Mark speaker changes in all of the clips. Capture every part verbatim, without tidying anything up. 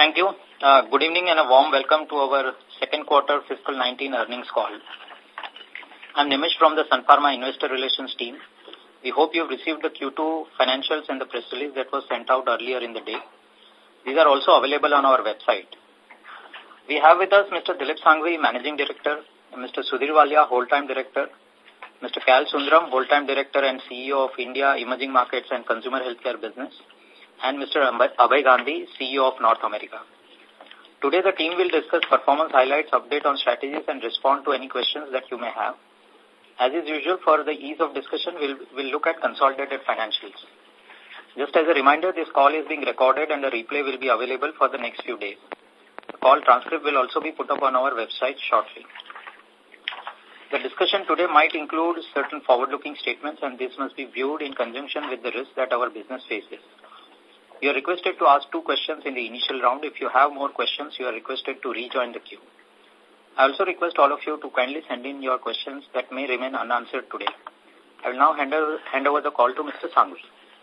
Speaker 1: Thank you. Uh, good evening and a warm welcome to our second quarter fiscal nineteen earnings call. I'm Nimish from the Sun Pharma Investor Relations team. We hope you've received the Q two financials and the press release that was sent out earlier in the day. These are also available on our website. We have with us Mister Dilip Shanghvi, Managing Director, Mister Sudhir Walia, Whole-Time Director, Mister Kal Sundaram, Whole-Time Director and C E O of India Emerging Markets and Consumer Healthcare Business, and Mister Abhay Gandhi, C E O of North America. Today the team will discuss performance highlights, update on strategies and respond to any questions that you may have. As is usual, for the ease of discussion, we'll, we'll look at consolidated financials. Just as a reminder, this call is being recorded and a replay will be available for the next few days. The call transcript will also be put up on our website shortly. The discussion today might include certain forward-looking statements, and this must be viewed in conjunction with the risks that our business faces. You are requested to ask two questions in the initial round. If you have more questions, you are requested to rejoin the queue. I also request all of you to kindly send in your questions that may remain unanswered today. I will now hand over, hand over the call to Mister Shanghvi.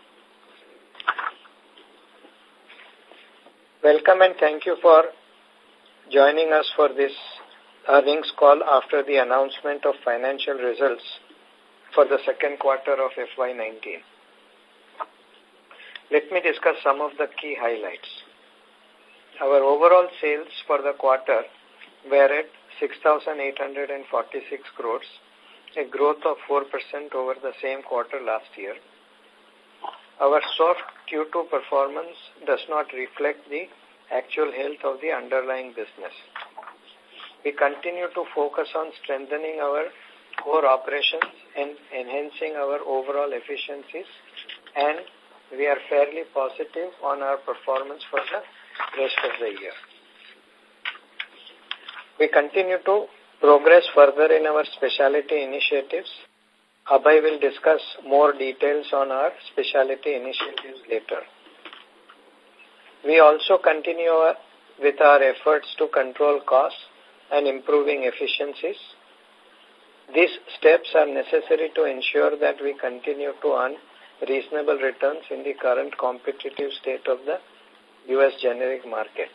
Speaker 2: Welcome and thank you for joining us for this earnings call after the announcement of financial results for the second quarter of F Y nineteen. Let me discuss some of the key highlights. Our overall sales for the quarter were at six thousand eight hundred forty-six crores, a growth of four percent over the same quarter last year. Our soft Q two performance does not reflect the actual health of the underlying business. We continue to focus on strengthening our core operations and enhancing our overall efficiencies, and we are fairly positive on our performance for the rest of the year. We continue to progress further in our specialty initiatives. Abhay will discuss more details on our specialty initiatives later. We also continue with our efforts to control costs and improving efficiencies. These steps are necessary to ensure that we continue to earn reasonable returns in the current competitive state of the U S generic market.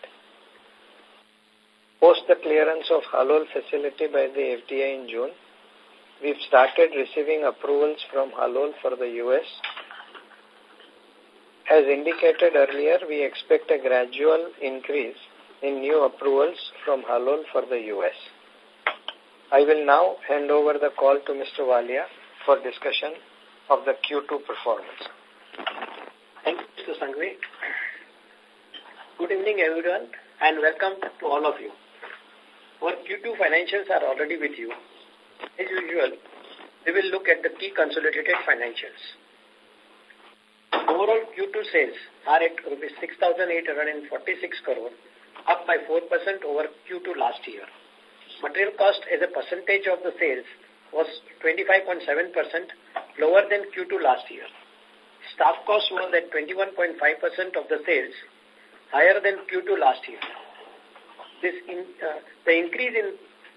Speaker 2: Post the clearance of Halol facility by the F D A in June, we've started receiving approvals from Halol for the U S. As indicated earlier, we expect a gradual increase in new approvals from Halol for the U S. I will now hand over the call to Mister Walia for discussion of the Q two performance.
Speaker 3: Thank you, Mister Shanghvi. Good evening, everyone, and welcome to all of you. Our Q two financials are already with you. As usual, we will look at the key consolidated financials. Overall Q two sales are at six thousand eight hundred forty-six crore, up by four percent over Q two last year. Material cost as a percentage of the sales was twenty-five point seven percent, lower than Q two last year. Staff cost was at twenty-one point five percent of the sales, higher than Q two last year. This in, uh, the increase in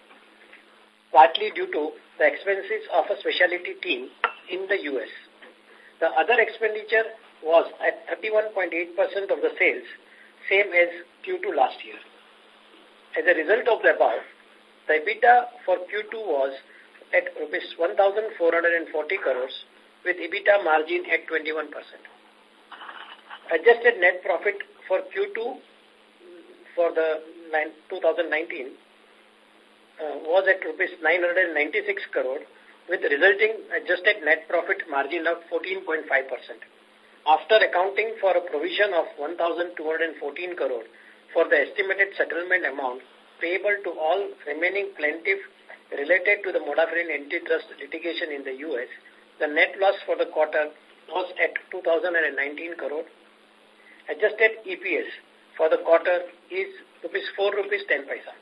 Speaker 3: partly due to the expenses of a specialty team in the U S. The other expenditure was at thirty-one point eight percent of the sales, same as Q two last year. As a result of the above, the EBITDA for Q two was at one thousand four hundred forty crores with EBITDA margin at twenty-one percent. Adjusted net profit for Q two for the two thousand nineteen uh, was at rupees nine hundred ninety-six crore with resulting adjusted net profit margin of fourteen point five percent. After accounting for a provision of one thousand two hundred fourteen crore for the estimated settlement amount payable to all remaining plaintiffs related to the Modafinil antitrust litigation in the U S, the net loss for the quarter was at two thousand nineteen crore. Adjusted E P S for the quarter is rupees four rupees ten paisa.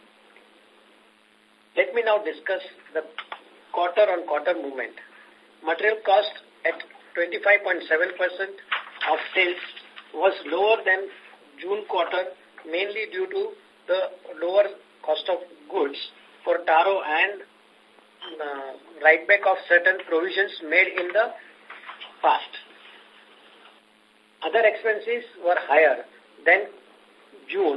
Speaker 3: Let me now discuss the quarter-on-quarter movement. Material cost at twenty-five point seven percent of sales was lower than June quarter, mainly due to the lower cost of goods for Taro and uh, write back of certain provisions made in the past. Other expenses were higher than June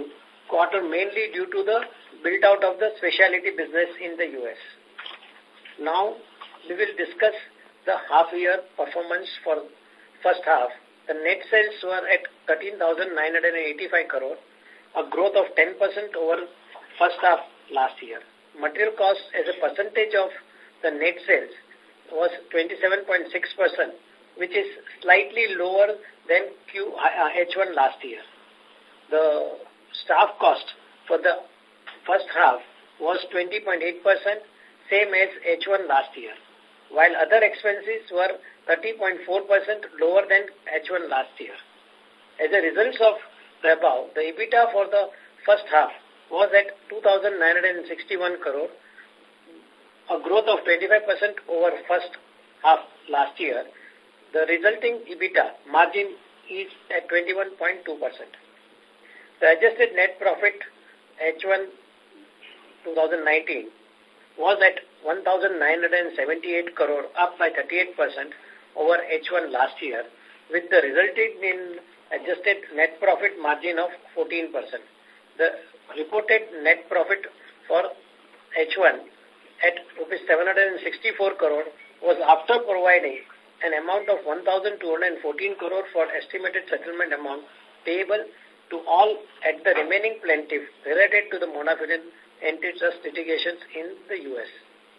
Speaker 3: quarter mainly due to the build-out of the specialty business in the U S. Now, we will discuss the half-year performance for first half. The net sales were at thirteen thousand nine hundred eighty-five crore, a growth of ten percent over first half last year. Material cost as a percentage of the net sales was twenty-seven point six percent, which is slightly lower than Q, uh, H one last year. The staff cost for the first half was twenty point eight percent, same as H one last year, while other expenses were thirty point four percent lower than H one last year. As a result of the above, the EBITDA for the first half was at two thousand nine hundred sixty-one crore, a growth of twenty-five percent over first half last year. The resulting EBITDA margin is at twenty-one point two percent. The adjusted net profit H one twenty nineteen was at one thousand nine hundred seventy-eight crore, up by thirty-eight percent over H one last year, with the resulting in adjusted net profit margin of fourteen percent. The reported net profit for H one at rupees seven hundred sixty-four crore was after providing an amount of one thousand two hundred fourteen crore for estimated settlement amount payable to all at the remaining plaintiff related to the Modafinil antitrust litigations in the U S.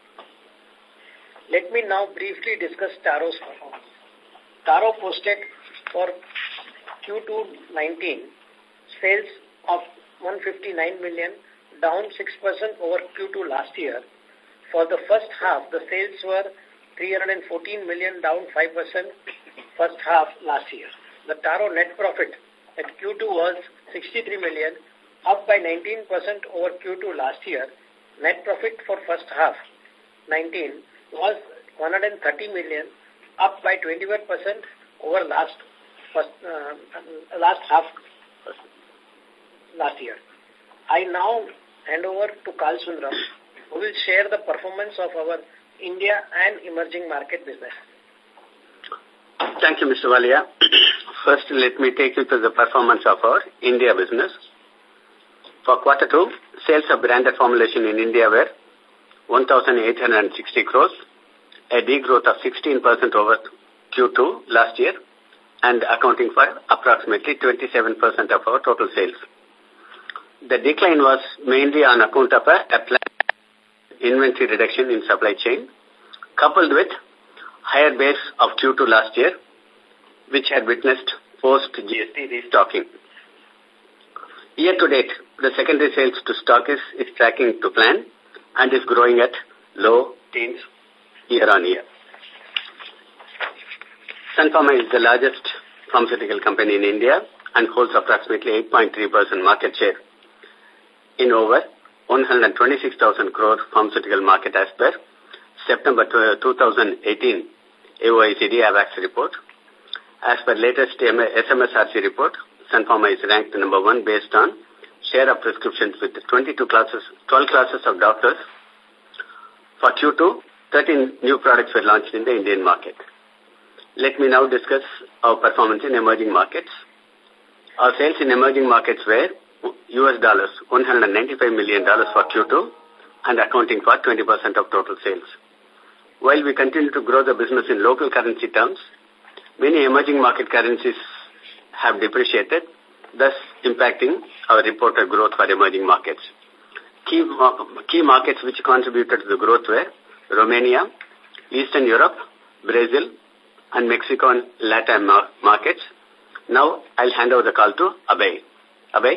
Speaker 3: Let me now briefly discuss Taro's performance. Taro posted for Q two nineteen sales of one hundred fifty-nine million, down six percent over Q two last year. For the first half, the sales were three hundred fourteen million, down five percent first half last year. The Taro net profit at Q two was sixty-three million, up by nineteen percent over Q two last year. Net profit for first half nineteen was one hundred thirty million, up by twenty-one percent over last first, uh, last half last year. I now hand over to Karl Sundaram, who will share the performance of our India and emerging market business.
Speaker 4: Thank you, Mister Walia. First, let me take you to the performance of our India business. For quarter two, sales of branded formulation in India were one thousand eight hundred sixty crores, a degrowth of sixteen percent over Q two last year, and accounting for approximately twenty-seven percent of our total sales. The decline was mainly on account of a, a planned inventory reduction in supply chain, coupled with higher base of Q two last year, which had witnessed post-G S T restocking. Year to date, the secondary sales to stockists is tracking to plan and is growing at low teens year on year. Sun Pharma is the largest pharmaceutical company in India and holds approximately eight point three percent market share in over one hundred twenty-six thousand crore pharmaceutical market as per September two thousand eighteen A O I C D AWACS report. As per latest S M S R C report, Sun Pharma is ranked number one based on share of prescriptions with twenty-two classes, twelve classes of doctors. For Q two, thirteen new products were launched in the Indian market. Let me now discuss our performance in emerging markets. Our sales in emerging markets were U S dollars one hundred ninety-five million dollars for Q two and accounting for twenty percent of total sales. While we continue to grow the business in local currency terms, many emerging market currencies have depreciated, thus impacting our reported growth for emerging markets. Key, key markets which contributed to the growth were Romania, Eastern Europe, Brazil, and Mexico and Latin markets. Now, I'll hand over the call to Abhay. Abhay?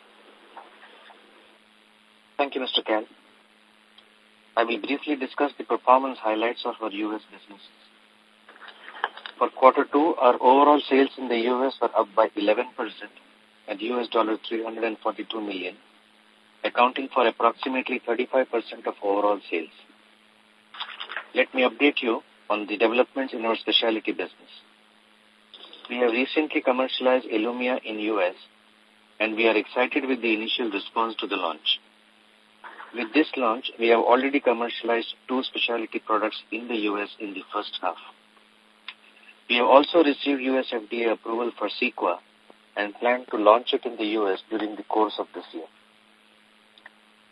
Speaker 5: Thank you, Mister Ken. I will briefly discuss the performance highlights of our U S business. For quarter two, our overall sales in the U S were up by eleven percent at U S dollar three hundred forty-two million, accounting for approximately thirty-five percent of overall sales. Let me update you on the developments in our specialty business. We have recently commercialized Ilumya in U S, and we are excited with the initial response to the launch. With this launch, we have already commercialized two specialty products in the U S in the first half. We have also received U S F D A approval for Cequa and plan to launch it in the U S during the course of this year.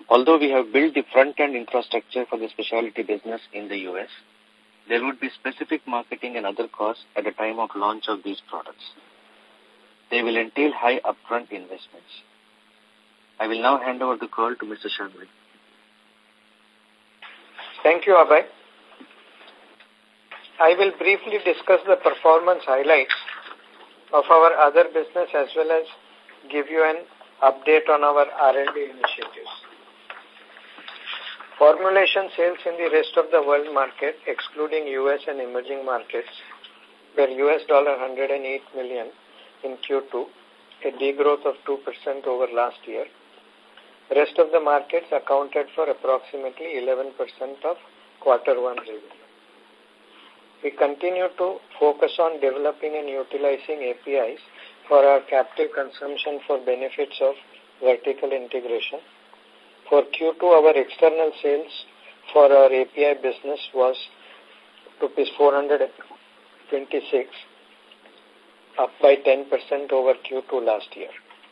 Speaker 5: Although we have built the front-end infrastructure for the specialty business in the U S, there would be specific marketing and other costs at the time of launch of these products. They will entail high upfront investments. I will now hand over the call to Mister Shanghvi.
Speaker 2: Thank you, Abhay. I will briefly discuss the performance highlights of our other business as well as give you an update on our R and D initiatives. Formulation sales in the rest of the world market, excluding U S and emerging markets, were U S one hundred eight million in Q two, a degrowth of two percent over last year. Rest of the markets accounted for approximately eleven percent of quarter one revenue. We continue to focus on developing and utilizing A P Is for our captive consumption for benefits of vertical integration. For Q two, our external sales for our A P I business was rupees four hundred twenty-six, up by ten percent over Q two last year.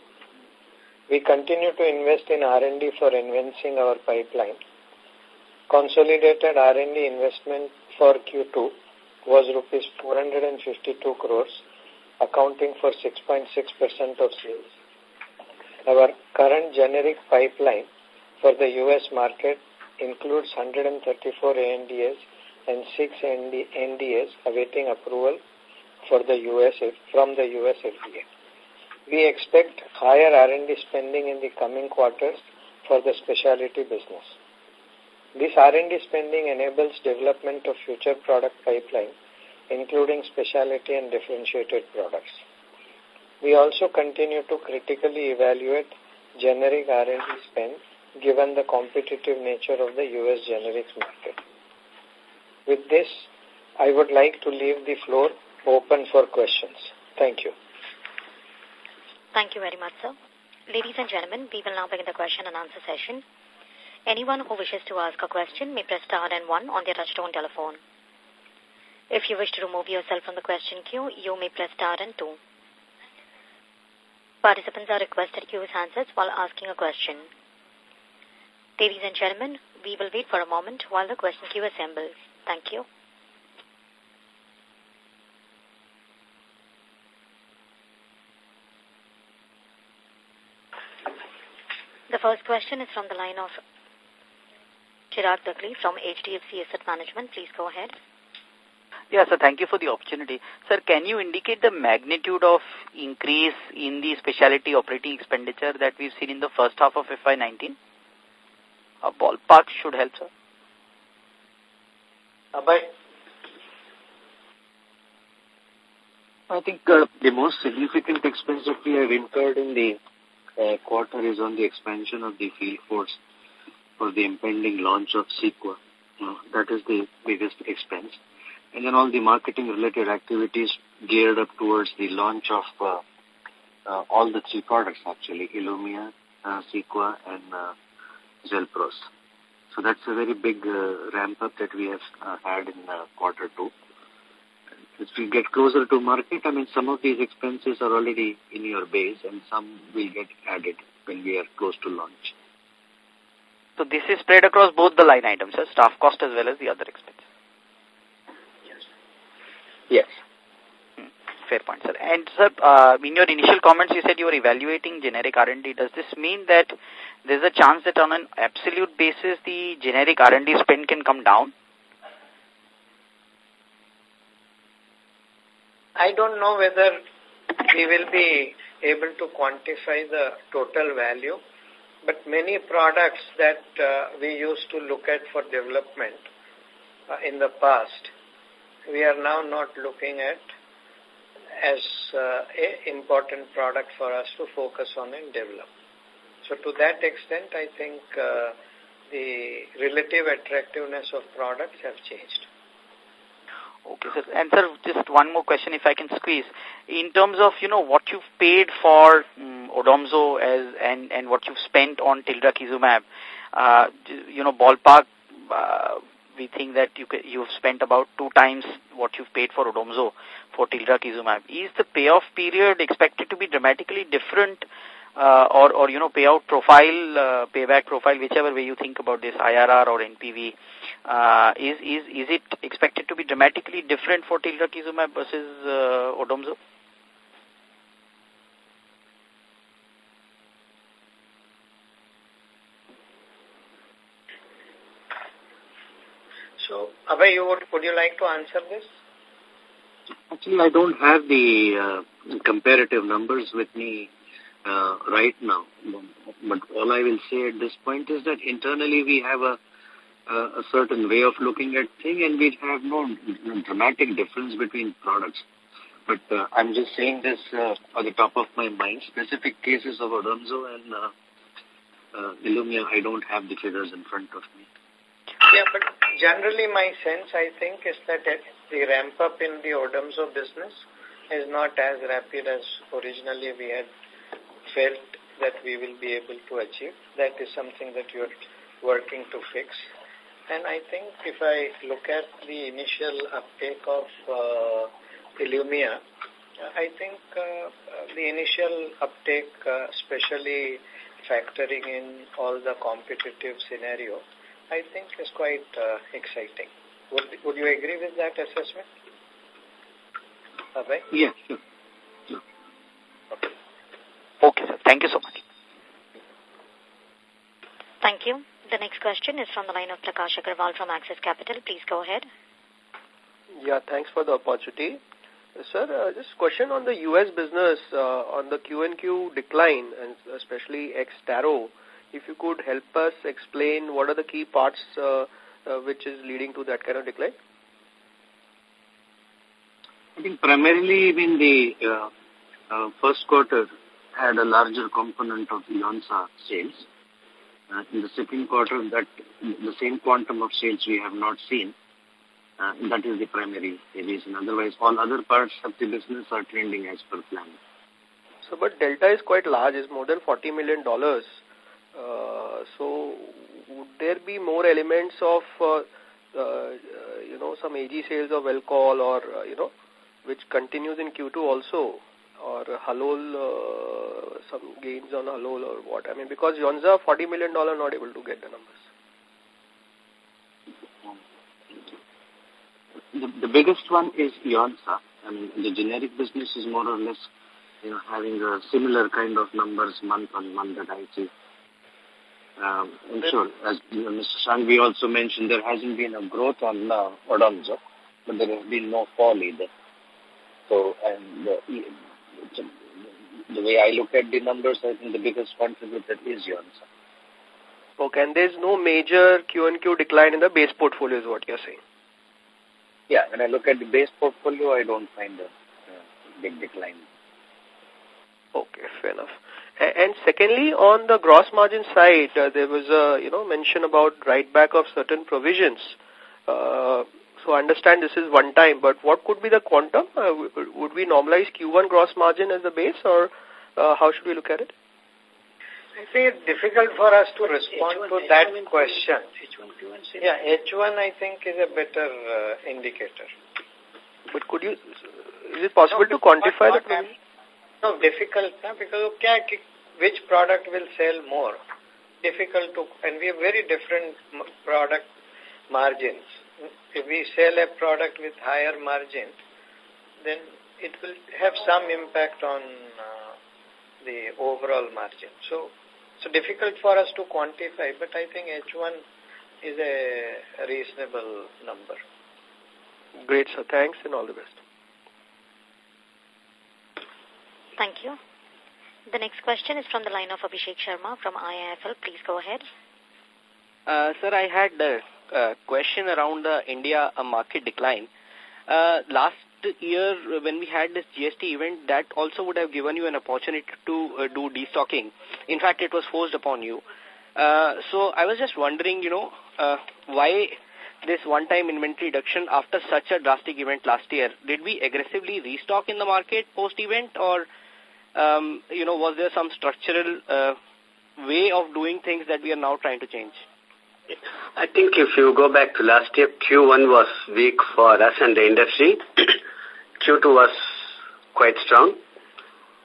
Speaker 2: We continue to invest in R and D for enhancing our pipeline. Consolidated R and D investment for Q two was rupees four hundred fifty-two crores, accounting for six point six percent of sales. Our current generic pipeline for the U S market includes one hundred thirty-four A N D As and six N D As awaiting approval for the U S from the U S F D A. We expect higher R and D spending in the coming quarters for the specialty business. This R and D spending enables development of future product pipeline, including specialty and differentiated products. We also continue to critically evaluate generic R and D spend given the competitive nature of the U S generics market. With this, I would like to leave the floor open for questions. Thank you.
Speaker 6: Thank you very much, sir. Ladies and gentlemen, we will now begin the question and answer session. Anyone who wishes to ask a question may press star and one on their touchtone telephone. If you wish to remove yourself from the question queue, you may press star and two. Participants are requested to use handsets while asking a question. Ladies and gentlemen, we will wait for a moment while the question queue assembles. Thank you. The first question is from the line of Chirag Dagli from H D F C Asset Management. Please go ahead.
Speaker 7: Yes, sir. Thank you for the opportunity. Sir, can you indicate the magnitude of increase in the specialty operating expenditure that we've seen in the first half of F Y nineteen? A ballpark should help, sir.
Speaker 2: Abhay?
Speaker 5: I think uh, the most significant expense that we have incurred in the uh, quarter is on the expansion of the field force for the impending launch of Cequa. Uh, that is the biggest expense. And then all the marketing-related activities geared up towards the launch of uh, uh, all the three products, actually, Ilumya, uh, Cequa, and uh, Zelpros. So that's a very big uh, ramp-up that we have uh, had in uh, quarter two. As we get closer to market, I mean, some of these expenses are already in your base and some will get added when we are close to launch.
Speaker 7: So this is spread across both the line items, sir, staff cost as well as the other expenses.
Speaker 5: Yes.
Speaker 7: Hmm. Fair point, sir. And, sir, uh, in your initial comments, you said you were evaluating generic R and D. Does this mean that there's a chance that on an absolute basis, the generic R and D spend can come down?
Speaker 2: I don't know whether we will be able to quantify the total value, but many products that uh, we used to look at for development uh, in the past, we are now not looking at as uh, an important product for us to focus on and develop. So to that extent, I think uh, the relative attractiveness of products have changed.
Speaker 7: Okay, sir. And, sir, just one more question if I can squeeze. In terms of, you know, what you've paid for um, Odomzo as, and, and what you've spent on Tildrakizumab, uh, you know, ballpark, uh, we think that you you've spent about two times what you've paid for Odomzo for Tildrakizumab. Is the payoff period expected to be dramatically different uh, or, or, you know, payout profile, uh, payback profile, whichever way you think about this, I R R or N P V, uh, is, is, is it expected to be dramatically different for Tildrakizumab versus uh, Odomzo?
Speaker 2: So, Abhay, you would, would you like to answer this?
Speaker 5: Actually, I don't have the uh, comparative numbers with me uh, right now. But all I will say at this point is that internally we have a, a, a certain way of looking at things, and we have no dramatic difference between products. But uh, I'm just saying this uh, on the top of my mind. Specific cases of Odomzo and uh, uh, Ilumya, I don't have the figures in front of me.
Speaker 2: Yeah, but generally my sense, I think, is that the ramp-up in the Odomzo business is not as rapid as originally we had felt that we will be able to achieve. That is something that you are working to fix. And I think if I look at the initial uptake of uh, Ilumya, I think uh, the initial uptake, uh, especially factoring in all the competitive scenario, I think is quite uh, exciting. Would, would you agree with that assessment? Abhay?
Speaker 5: Yeah, sure. sure.
Speaker 7: Okay. Okay, sir. Thank you so much.
Speaker 6: Thank you. The next question is from the line of Prakash Agarwal from Axis Capital. Please go ahead.
Speaker 8: Yeah, thanks for the opportunity. Sir, uh, just question on the U S business, uh, on the Q and Q decline, and especially ex-Taro. If you could help us explain what are the key parts uh, uh, which is leading to that kind of decline?
Speaker 5: I think primarily in the uh, uh, first quarter had a larger component of Yonsa sales. Uh, in the second quarter, that the same quantum of sales we have not seen. Uh, that is the primary reason. Otherwise, all other parts of the business are trending as per plan.
Speaker 8: So, but delta is quite large, is more than forty million dollars. Uh, so, would there be more elements of, uh, uh, you know, some A G sales of Welchol or, uh, you know, which continues in Q two also, or Halol, uh, some gains on Halol or what? I mean, because Yonsa, forty million dollars, not able to get the numbers.
Speaker 5: The, the biggest one is Yonsa. I mean, the generic business is more or less, you know, having a similar kind of numbers month on month that I see. Um, and sure, as you know, Mister Sangvi also mentioned, there hasn't been a growth on uh, Odomzo, but there has been no fall either. So, and uh, the way I look at the numbers, I think the biggest contributor is Yonsa.
Speaker 8: Okay, and there's no major Q and Q decline in the base portfolio is what you're saying?
Speaker 5: Yeah, when I look at the base portfolio, I don't find a uh, big decline.
Speaker 8: Okay, fair enough. And secondly, on the gross margin side, uh, there was a, you know, mention about write back of certain provisions. Uh, so I understand this is one time, but what could be the quantum? Uh, would we normalize Q one gross margin as the base, or uh, how should we look at it?
Speaker 2: I think it's difficult for us to respond H one, to that H one question. H one, Q one, yeah, H one I think is a better uh, indicator.
Speaker 8: But could you, is it possible no, to quantify the provision?
Speaker 2: No, difficult, no, because okay, which product will sell more? Difficult to, and we have very different product margins. If we sell a product with higher margin, then it will have some impact on uh, the overall margin. So, it's difficult for us to quantify, but I think H one is a reasonable number.
Speaker 8: Great, sir. Thanks and all the best.
Speaker 6: Thank you. The next question is from the line of Abhishek Sharma from I I F L. Please go ahead.
Speaker 9: Uh, sir, I had a uh, question around the India uh, market decline. Uh, last year, when we had this G S T event, that also would have given you an opportunity to uh, do destocking. In fact, it was forced upon you. Uh, so I was just wondering, you know, uh, why this one-time inventory reduction after such a drastic event last year? Did we aggressively restock in the market post-event, or Um, you know, was there some structural uh, way of doing things that we are now trying to change?
Speaker 4: I think if you go back to last year, Q one was weak for us and the industry. Q two was quite strong.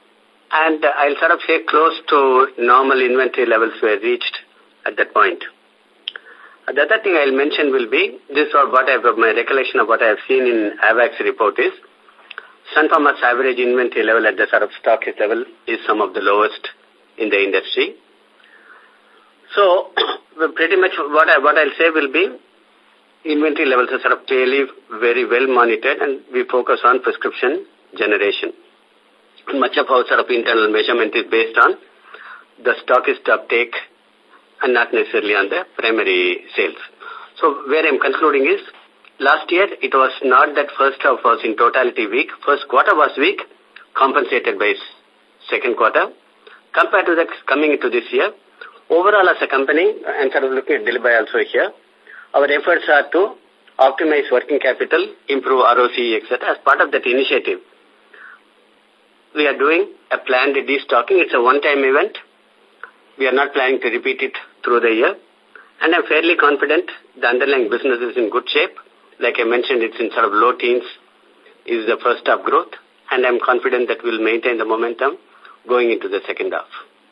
Speaker 4: And uh, I'll sort of say close to normal inventory levels were reached at that point. Uh, the other thing I'll mention will be, this or what I've, my recollection of what I have seen in AVAX report is, Sun Pharma's average inventory level at the sort of stockist level is some of the lowest in the industry. So, pretty much what, I, what I'll say will be, inventory levels are sort of fairly very well monitored, and we focus on prescription generation. And much of our sort of internal measurement is based on the stockist uptake and not necessarily on the primary sales. So where I'm concluding is, last year it was not that first half was in totality weak. First quarter was weak, compensated by second quarter. Compared to that coming into this year, overall as a company, and sort of looking at Dilip also here, our efforts are to optimize working capital, improve R O C E, et cetera. As part of that initiative, we are doing a planned destocking. It's a one-time event. We are not planning to repeat it through the year. And I'm fairly confident the underlying business is in good shape. Like I mentioned, it's in sort of low teens is the first half growth. And I'm confident that we'll maintain the momentum going into the second half.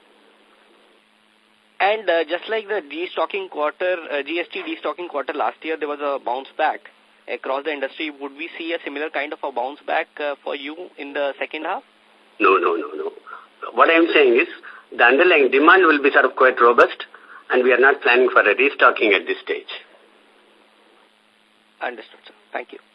Speaker 9: And uh, just like the destocking quarter, uh, G S T destocking quarter last year, there was a bounce back across the industry. Would we see a similar kind of a bounce back uh, for you in the second half?
Speaker 4: No, no, no, no. What I'm saying is the underlying demand will be sort of quite robust, and we are not planning for a restocking at this stage.
Speaker 9: Understood, sir. Thank you.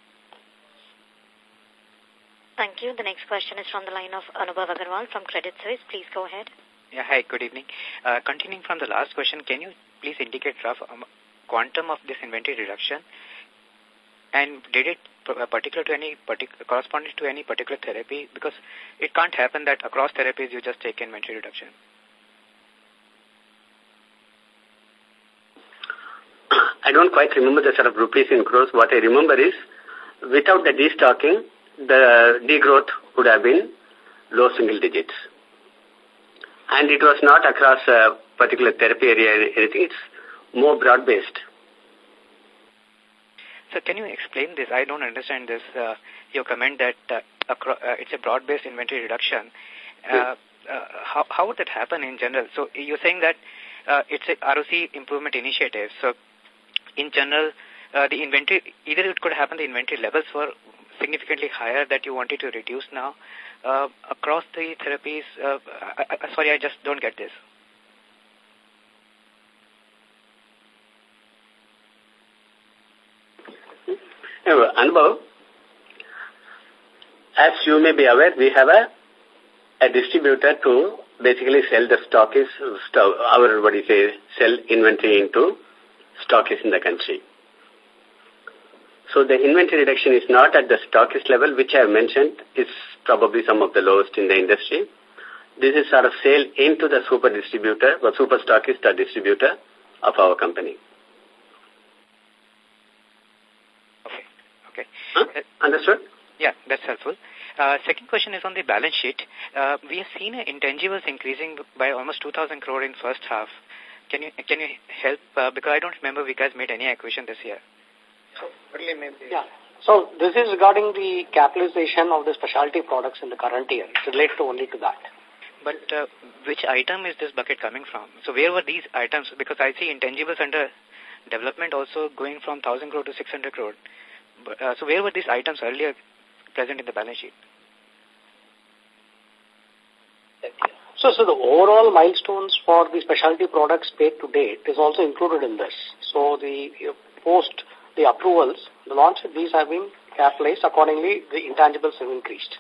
Speaker 6: Thank you. The next question is from the line of Anubhav Agarwal from Credit Suisse. Please go ahead.
Speaker 10: Yeah, hi, good evening. Uh, continuing from the last question, can you please indicate rough um, quantum of this inventory reduction? And did it uh, particular to any particular corresponding to any particular therapy? Because it can't happen that across therapies you just take inventory reduction.
Speaker 4: I don't quite remember the sort of rupees in crores. What I remember is, without the destocking, the degrowth would have been low single digits. And it was not across a particular therapy area or anything. It's more broad-based.
Speaker 10: So can you explain this? I don't understand this. Uh, your comment that uh, acro uh, it's a broad-based inventory reduction. Uh, uh, how, how would that happen in general? So you're saying that uh, it's a R O C improvement initiative. So in general, uh, the inventory, either it could happen the inventory levels were significantly higher that you wanted to reduce now. Uh, across the therapies, uh, I, I, sorry, I just don't get this.
Speaker 4: Anubhav, as you may be aware, we have a, a distributor to basically sell the stockists, stock, our, what do you say, sell inventory into stockists in the country. So the inventory reduction is not at the stockist level, which I have mentioned is probably some of the lowest in the industry. This is sort of sale into the super distributor, or super stockist or distributor of our company.
Speaker 10: Okay. Okay.
Speaker 4: Huh? Understood?
Speaker 10: Yeah, that's helpful. Uh, second question is on the balance sheet. Uh, we have seen uh, intangibles increasing by almost two thousand crore in first half. Can you can you help? Uh, because I don't remember we guys made any acquisition this year.
Speaker 3: So, maybe.
Speaker 11: Yeah. So this is regarding the capitalization of the specialty products in the current year. It's related only to that.
Speaker 10: But uh, which item is this bucket coming from? So where were these items? Because I see intangibles under development also going from one thousand crore to six hundred crore. But, uh, so where were these items earlier present in the balance sheet?
Speaker 11: So, so the overall milestones for the specialty products paid to date is also included in this. So the uh, post the approvals, the launch, these have been capitalized. Accordingly, the intangibles have increased.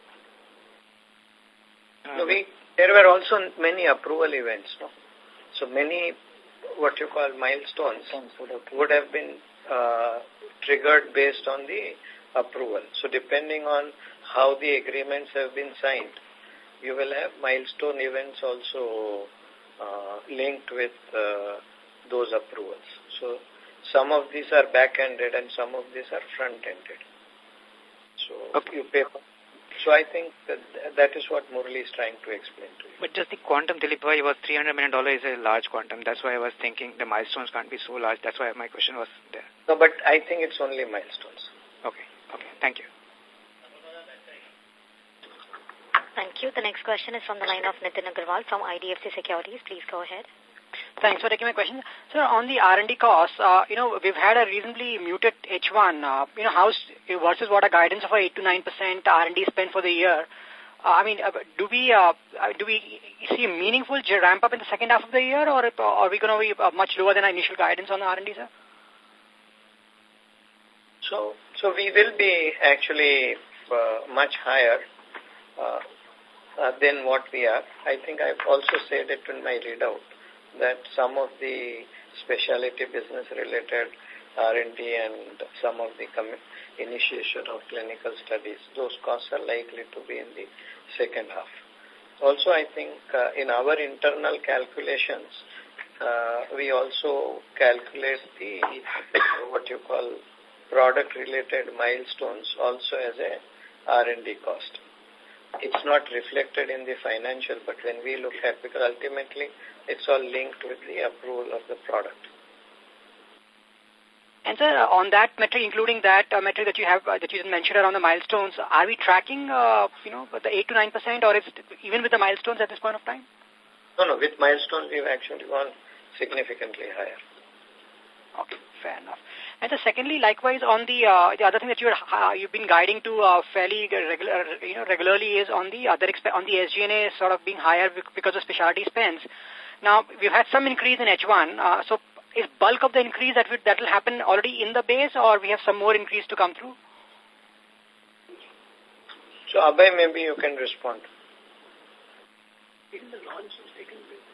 Speaker 2: No, we, there were also many approval events, no? So many, what you call milestones, would have been uh, triggered based on the approval. So depending on how the agreements have been signed, you will have milestone events also uh, linked with uh, those approvals. So some of these are back-ended and some of these are front-ended. So okay. you pay for. So I think that that is what Murali is trying to explain to you.
Speaker 10: But just the quantum, Dilip, why was three hundred million dollars is a large quantum. That's why I was thinking the milestones can't be so large. That's why my question was there.
Speaker 2: No, but I think it's only milestones.
Speaker 10: Okay. Okay. Thank you.
Speaker 6: Thank you. The next question is from the line of Nitin Agarwal from I D F C Securities. Please go ahead.
Speaker 12: Thanks for taking my question. Sir, on the R and D costs, uh, you know, we've had a reasonably muted H one, uh, you know, how's, versus what a guidance of a eight to nine percent R and D spend for the year. Uh, I mean, uh, do we uh, do we see a meaningful ramp up in the second half of the year, or, or are we going to be uh, much lower than our initial guidance on the R and D, sir?
Speaker 2: So, so we will be actually uh, much higher uh, uh, than what we are. I think I've also said it in my readout that some of the specialty business related R and D and some of the initiation of clinical studies, those costs are likely to be in the second half. Also, I think uh, in our internal calculations, uh, we also calculate the what you call product-related milestones also as a R and D cost. It's not reflected in the financial, but when we look at, because ultimately it's all linked with the approval of the product.
Speaker 12: And sir, on that metric, including that uh, metric that you have, uh, that you mentioned around the milestones, are we tracking, uh, you know, the eight to nine percent, or is it even with the milestones at this point of time?
Speaker 2: No, no. With milestones, we've actually gone significantly higher.
Speaker 12: Okay, fair enough. And so secondly, likewise, on the uh, the other thing that you're uh, you've been guiding to uh, fairly regular, you know, regularly is on the other exp on the S G and A sort of being higher because of specialty spends. Now we've had some increase in H one, uh, so. Is bulk of the increase that will, that will happen already in the base, or we have some more increase to come through?
Speaker 2: So, Abhay, maybe you can respond.
Speaker 11: In the launch is taken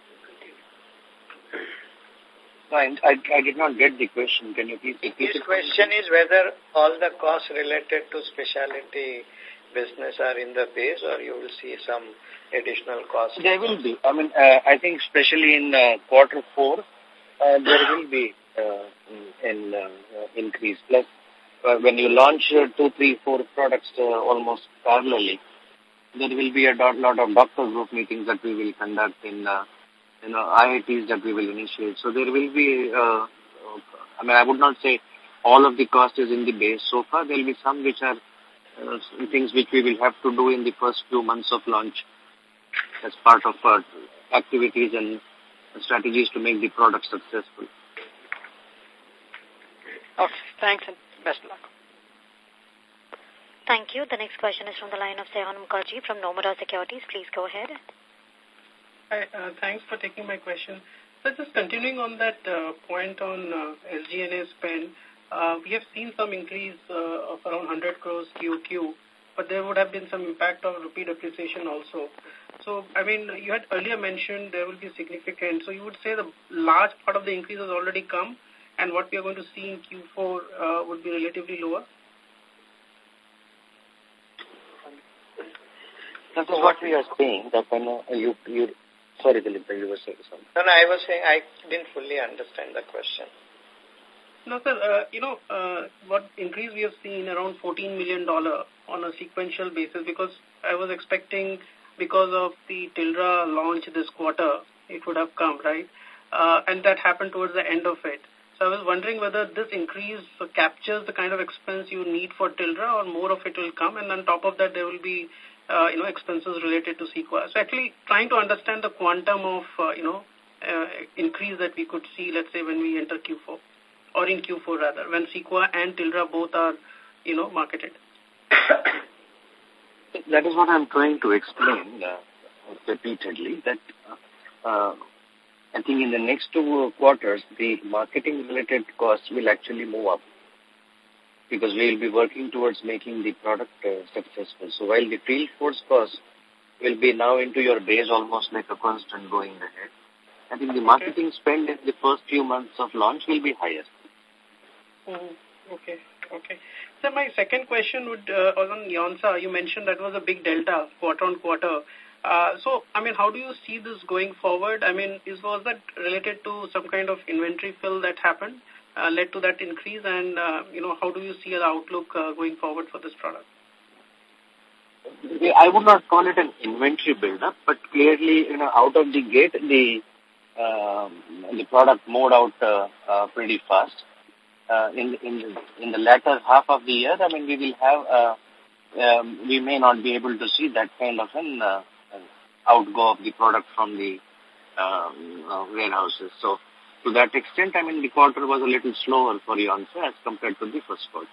Speaker 5: no, I, I, I did not get the question. Can you please repeat
Speaker 2: His
Speaker 5: it?
Speaker 2: question is whether all the costs related to specialty business are in the base, or you will see some additional costs?
Speaker 5: There will be. I mean, uh, I think especially in uh, quarter four, Uh, there will be uh, an uh, increase. Plus, uh, when you launch uh, two, three, four products uh, almost parallelly, there will be a lot of doctor group meetings that we will conduct in, uh, you know, I I Ts that we will initiate. So there will be, uh, I mean, I would not say all of the cost is in the base so far. There will be some which are uh, things which we will have to do in the first few months of launch as part of uh, activities and strategies to make the product successful.
Speaker 12: Okay, thanks and best of luck.
Speaker 6: Thank you. The next question is from the line of Sehan Mukherjee from Nomura Securities. Please go ahead.
Speaker 13: Hi, uh, thanks for taking my question. So just continuing on that uh, point on uh, S G and A spend, uh, we have seen some increase uh, of around one hundred crores Q O Q, but there would have been some impact of rupee depreciation also. So, I mean, you had earlier mentioned there will be significant. So, you would say the large part of the increase has already come, and what we are going to see in Q four uh, would be relatively lower?
Speaker 5: That is what we are saying. That when uh, you, you, sorry, Dilip, you were saying something.
Speaker 2: No, no, I was saying I didn't fully understand the question.
Speaker 13: No, sir, uh, you know, uh, what increase we have seen around fourteen million dollars on a sequential basis, because I was expecting, because of the Tildra launch this quarter, it would have come, right? Uh, and that happened towards the end of it. So I was wondering whether this increase captures the kind of expense you need for Tildra, or more of it will come, and on top of that there will be, uh, you know, expenses related to Cequa. So actually trying to understand the quantum of, uh, you know, uh, increase that we could see, let's say, when we enter Q four, or in Q four rather, when Cequa and Tildra both are, you know, marketed.
Speaker 5: That is what I'm trying to explain uh, repeatedly, that uh, I think in the next two quarters, the marketing-related costs will actually move up because we will be working towards making the product uh, successful. So while the field force cost will be now into your base almost like a constant going ahead, I think the marketing spend in the first few months of launch will be higher.
Speaker 13: Mm-hmm. Okay, okay. So my second question would uh, was on Yonsa. You mentioned that was a big delta quarter on quarter. Uh, so, I mean, how do you see this going forward? I mean, is was that related to some kind of inventory fill that happened, uh, led to that increase? And, uh, you know, how do you see the outlook uh, going forward for this product?
Speaker 5: I would not call it an inventory build-up, but clearly, you know, out of the gate, the, uh, the product moved out uh, uh, pretty fast. Uh, in, in, in the latter half of the year, I mean, we will have uh, um, we may not be able to see that kind of an uh, outgo of the product from the um, uh, warehouses. So, to that extent, I mean, the quarter was a little slower for Yonsa as compared to the first quarter.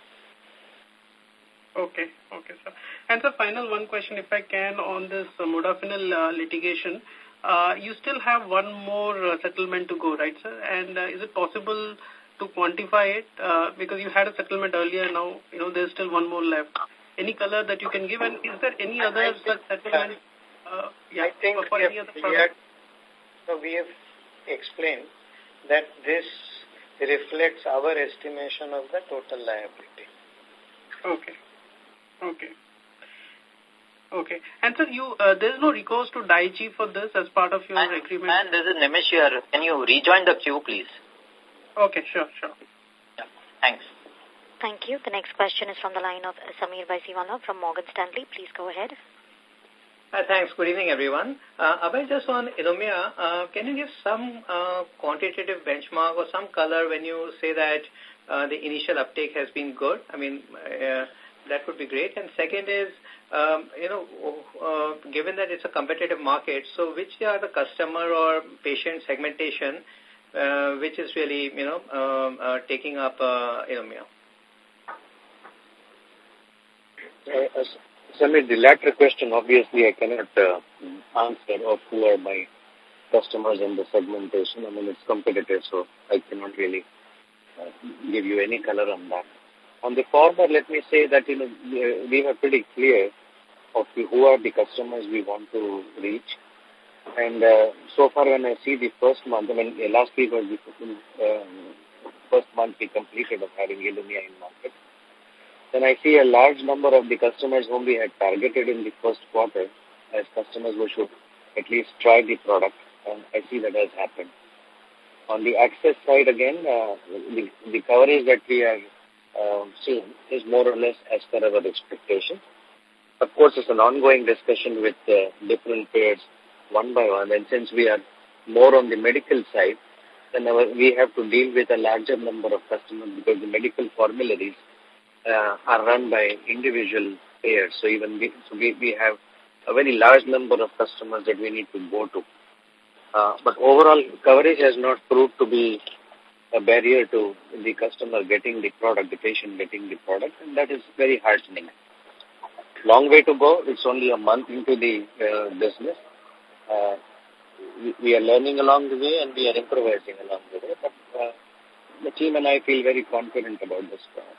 Speaker 13: Okay, okay, sir. And the final one question, if I can, on this uh, modafinil uh, litigation. Uh, you still have one more uh, settlement to go, right, sir? And uh, is it possible to quantify it? Uh, because you had a settlement earlier, now, you know, there's still one more left. Any color that you can give? And is there any other such settlement? Uh, yeah,
Speaker 2: I think
Speaker 13: for
Speaker 2: we
Speaker 13: any
Speaker 2: have,
Speaker 13: other
Speaker 2: we, had, so we have explained that this reflects our estimation of the total liability.
Speaker 13: Okay. Okay. Okay. And sir, you, uh, there is no recourse to Daiichi for this as part of your
Speaker 1: and,
Speaker 13: agreement?
Speaker 1: And this is Nimish here. Can you rejoin the queue, please?
Speaker 13: Okay, sure, sure.
Speaker 1: Yeah, thanks.
Speaker 6: Thank you. The next question is from the line of Samir Baisiwala from Morgan Stanley. Please go ahead.
Speaker 14: Uh, thanks. Good evening, everyone. Uh, Abhay, just on Ilumya, uh, can you give some uh, quantitative benchmark or some color when you say that uh, the initial uptake has been good? I mean, uh, that would be great. And second is, um, you know, uh, given that it's a competitive market, so which are the customer or patient segmentation uh, which is really, you know, um, uh, taking up uh, Ilumya?
Speaker 5: Uh, uh, Samir, the latter question, obviously, I cannot uh, answer of who are my customers in the segmentation. I mean, it's competitive, so I cannot really uh, give you any color on that. On the former, let me say that, you know, we were pretty clear of the, who are the customers we want to reach. And uh, so far, when I see the first month, I mean, last week was the uh, first month we completed of having Ilumya in market. Then I see a large number of the customers whom we had targeted in the first quarter as customers who should at least try the product, and I see that has happened. On the access side, again, uh, the, the coverage that we are uh, seeing is more or less as per our expectation. Of course, it's an ongoing discussion with uh, different payers one by one, and since we are more on the medical side, then our, we have to deal with a larger number of customers because the medical formularies Uh, are run by individual payers. So even we, so we, we have a very large number of customers that we need to go to. Uh, but overall coverage has not proved to be a barrier to the customer getting the product, the patient getting the product, and that is very heartening. Long way to go. It's only a month into the uh, business. Uh, we, we are learning along the way and we are improvising along the way. But uh, the team and I feel very confident about this product.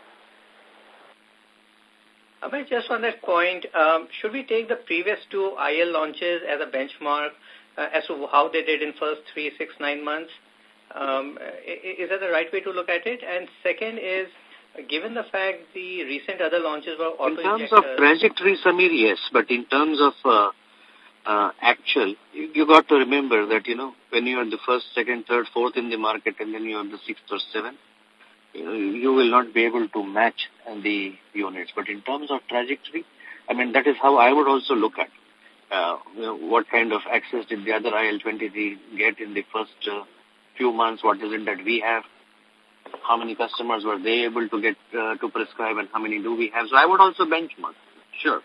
Speaker 14: Abhay, just on that point, um, should we take the previous two I L launches as a benchmark uh, as to how they did in first three, six, nine months? Um, is that the right way to look at it? And second is, given the fact the recent other launches were auto-injectors...
Speaker 5: In terms of trajectory, Samir, yes. But in terms of uh, uh, actual, you, you got to remember that, you know, when you are the first, second, third, fourth in the market and then you are the sixth or seventh, you know, you will not be able to match the units. But in terms of trajectory, I mean, that is how I would also look at uh, you know, what kind of access did the other I L twenty-three get in the first uh, few months, what is it that we have, how many customers were they able to get uh, to prescribe, and how many do we have. So I would also benchmark. Sure.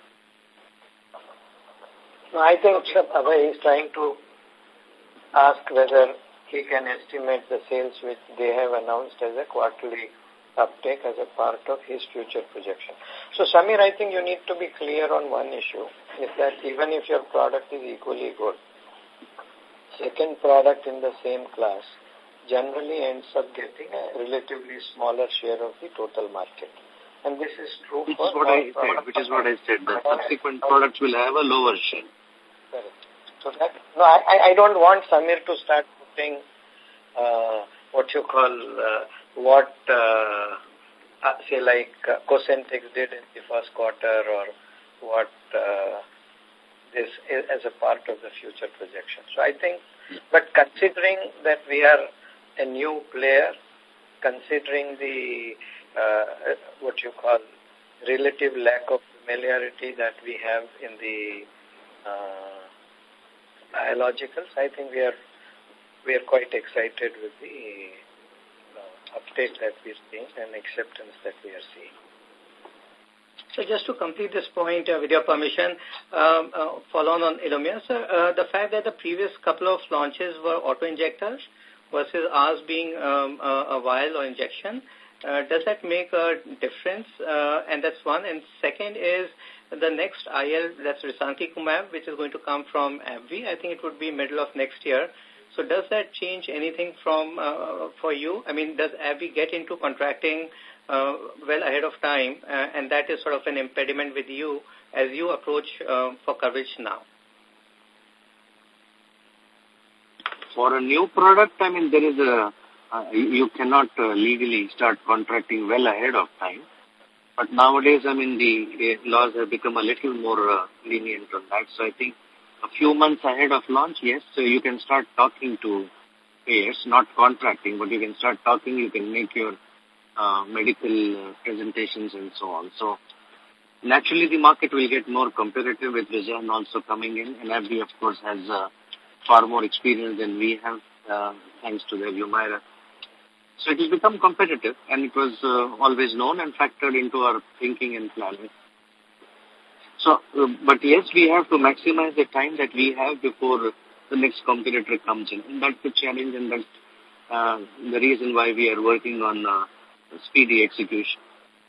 Speaker 2: No, I think Abhay is trying to ask whether he can estimate the sales which they have announced as a quarterly uptake as a part of his future projection. So, Samir, I think you need to be clear on one issue, is that even if your product is equally good, second product in the same class generally ends up getting a relatively smaller share of the total market. And this is true
Speaker 5: which
Speaker 2: for
Speaker 5: is what I said, which is what I said, that subsequent products will have a lower share.
Speaker 2: Correct. So that, no, I, I don't want Samir to start putting uh, what you call, uh, what, uh, uh, say like uh, Cosentyx did in the first quarter, or what uh, this is as a part of the future projection. So I think, but considering that we are a new player, considering the, uh, what you call, relative lack of familiarity that we have in the uh, biologicals, I think we are we are quite excited with the uh, uptake that we're seeing and acceptance that we are seeing.
Speaker 14: So just to complete this point, uh, with your permission, um, uh, follow on on Ilumya, sir, uh, the fact that the previous couple of launches were auto-injectors versus ours being um, a, a vial or injection, uh, does that make a difference? Uh, and that's one. And second is the next I L, that's Risankizumab, which is going to come from AbbVie. I think it would be middle of next year. So does that change anything from uh, for you? I mean, does AbbVie get into contracting uh, well ahead of time, uh, and that is sort of an impediment with you as you approach uh, for coverage now?
Speaker 5: For a new product, I mean, there is a, uh, you cannot uh, legally start contracting well ahead of time. But nowadays, I mean, the uh, laws have become a little more uh, lenient on that. So I think a few months ahead of launch, yes, so you can start talking to payers, not contracting, but you can start talking, you can make your uh, medical uh, presentations and so on. So naturally, the market will get more competitive with Rizan also coming in, and AbbVie, of course, has uh, far more experience than we have, uh, thanks to the Humira. So it has become competitive, and it was uh, always known and factored into our thinking and planning. So, uh, but yes, we have to maximize the time that we have before the next competitor comes in. And that's the challenge, and that's uh, the reason why we are working on uh, speedy execution.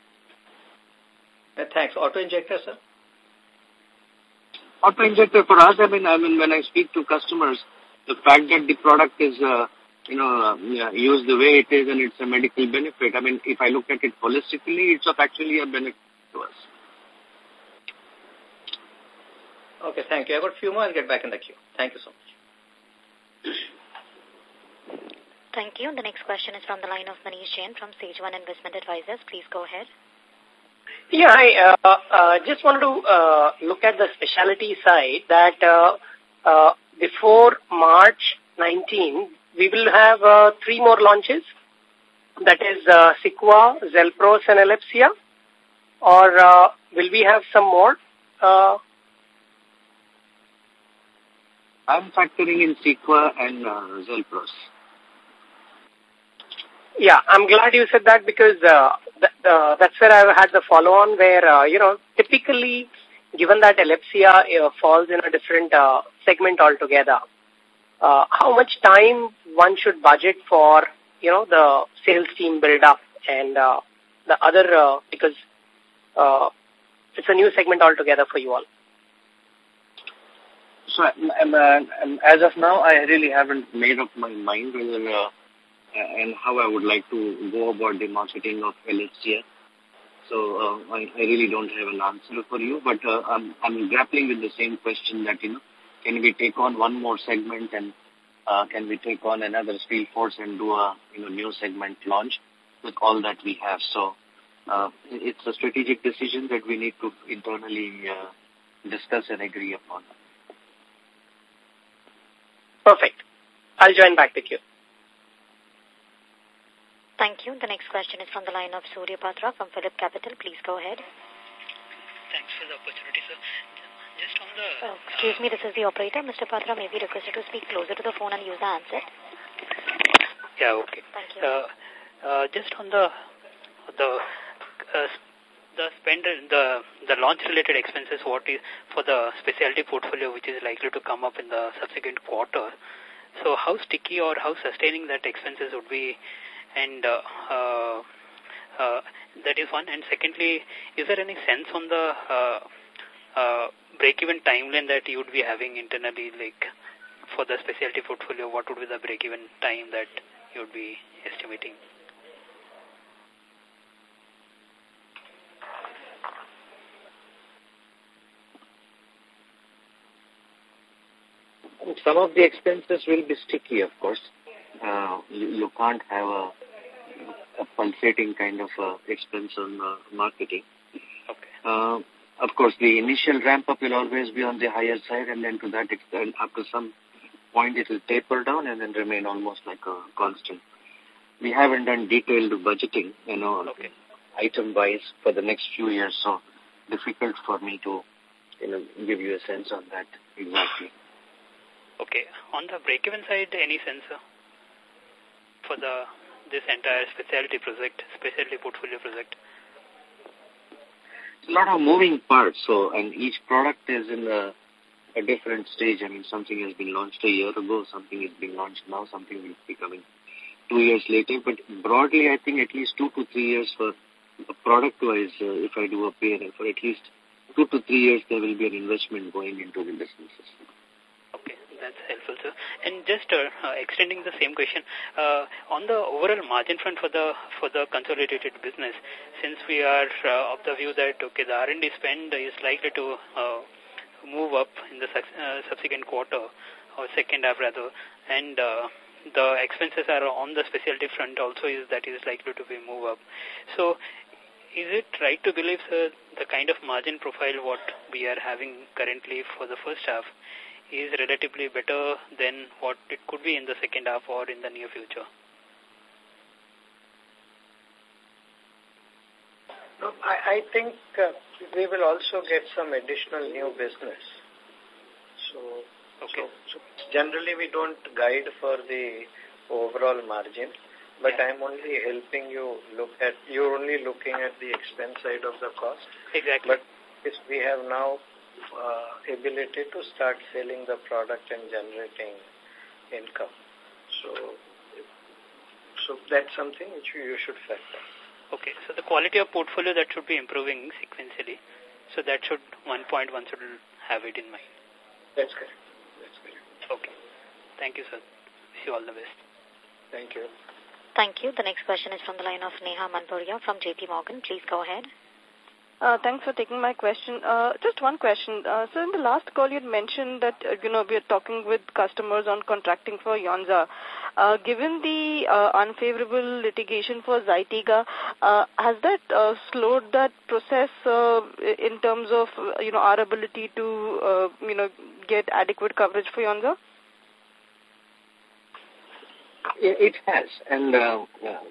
Speaker 14: Uh, thanks. Auto-injector, sir?
Speaker 5: Auto-injector for us, I mean, I mean, when I speak to customers, the fact that the product is, uh, you know, uh, used the way it is and it's a medical benefit, I mean, if I look at it holistically, it's of actually a benefit to us.
Speaker 14: Okay, thank you. I've got a few more. I'll get back in the queue. Thank you so much.
Speaker 6: Thank you. The next question is from the line of Manish Jain from Sage One Investment Advisors. Please go ahead.
Speaker 11: Yeah, I uh, uh, just wanted to uh, look at the specialty side that uh, uh, before March nineteenth, we will have uh, three more launches. That is uh, Cequa, Xelpros, and Ellipsia. Or uh, will we have some more? Uh,
Speaker 5: I'm factoring in Cequa and uh, Xelpros.
Speaker 11: Yeah, I'm glad you said that because uh, th uh, that's where I had the follow-on where, uh, you know, typically, given that Ellipsia uh, falls in a different uh, segment altogether, uh, how much time one should budget for, you know, the sales team build-up and uh, the other, uh, because uh, it's a new segment altogether for you all.
Speaker 5: So, um, um, as of now, I really haven't made up my mind whether uh, and how I would like to go about the marketing of Ellipsia. So, uh, I, I really don't have an answer for you, but uh, I'm, I'm grappling with the same question that, you know, can we take on one more segment and uh, can we take on another field force and do a, you know, new segment launch with all that we have. So, uh, it's a strategic decision that we need to internally uh, discuss and agree upon.
Speaker 11: Perfect. I'll join back the queue.
Speaker 6: Thank you. The next question is from the line of Surya Patra from Phillip Capital. Please go ahead.
Speaker 15: Thanks for the opportunity, sir. Just on the...
Speaker 6: Oh, excuse uh, me, this is the operator. Mister Patra may be requested to speak closer to the phone and use the handset.
Speaker 15: Yeah, okay.
Speaker 6: Thank you.
Speaker 15: Uh, uh, just on the the uh, the spend, the the launch-related expenses, what is for the specialty portfolio, which is likely to come up in the subsequent quarter. So how sticky or how sustaining that expenses would be? And uh, uh, uh, that is one. And secondly, is there any sense on the uh, uh, break-even timeline that you would be having internally, like for the specialty portfolio? What would be the break-even time that you would be estimating?
Speaker 5: Some of the expenses will be sticky, of course. Uh, you, you can't have a, a pulsating kind of uh, expense on uh, marketing.
Speaker 15: Okay.
Speaker 5: Uh, of course, the initial ramp-up will always be on the higher side, and then to that extent, after some point, it will taper down and then remain almost like a constant. We haven't done detailed budgeting, you know,
Speaker 15: okay.
Speaker 5: item-wise for the next few years, so difficult for me to, you know, give you a sense on that exactly.
Speaker 15: Okay. On the break-even side, any sense uh, for the this entire specialty project, specialty portfolio project?
Speaker 5: a lot of moving parts. So, and each product is in a, a different stage. I mean, something has been launched a year ago, something is being launched now, something will be coming two years later. But broadly, I think at least two to three years for product-wise, uh, if I do a P and L, for at least two to three years, there will be an investment going into the businesses.
Speaker 15: Okay, that's helpful, sir. And just uh, uh, extending the same question, uh, on the overall margin front for the for the consolidated business, since we are uh, of the view that okay, the R and D spend is likely to uh, move up in the uh, subsequent quarter or second half rather, and uh, the expenses are on the specialty front also is that is likely to be move up. So, is it right to believe, sir, the kind of margin profile what we are having currently for the first half is relatively better than what it could be in the second half or in the near future?
Speaker 2: No, I, I think uh, we will also get some additional new business. So, okay. so, so generally we don't guide for the overall margin. But yeah. I'm only helping you look at, you're only looking at the expense side of the cost.
Speaker 15: Exactly.
Speaker 2: But if we have now uh, ability to start selling the product and generating income. So, so that's something which you, you should factor.
Speaker 15: Okay, so the quality of portfolio that should be improving sequentially. So that should, one point one should have it in mind.
Speaker 2: That's correct. That's correct.
Speaker 15: Okay. Thank you, sir. Wish you all the best.
Speaker 2: Thank you.
Speaker 6: Thank you. The next question is from the line of Neha Manpuria from J P Morgan. Please go ahead.
Speaker 16: Uh, thanks for taking my question. Uh, just one question. Uh, so in the last call, you had mentioned that, uh, you know, we are talking with customers on contracting for Yonza. Uh, given the uh, unfavorable litigation for Zytiga, uh, has that uh, slowed that process uh, in terms of, uh, you know, our ability to, uh, you know, get adequate coverage for Yonza?
Speaker 5: It has, and uh,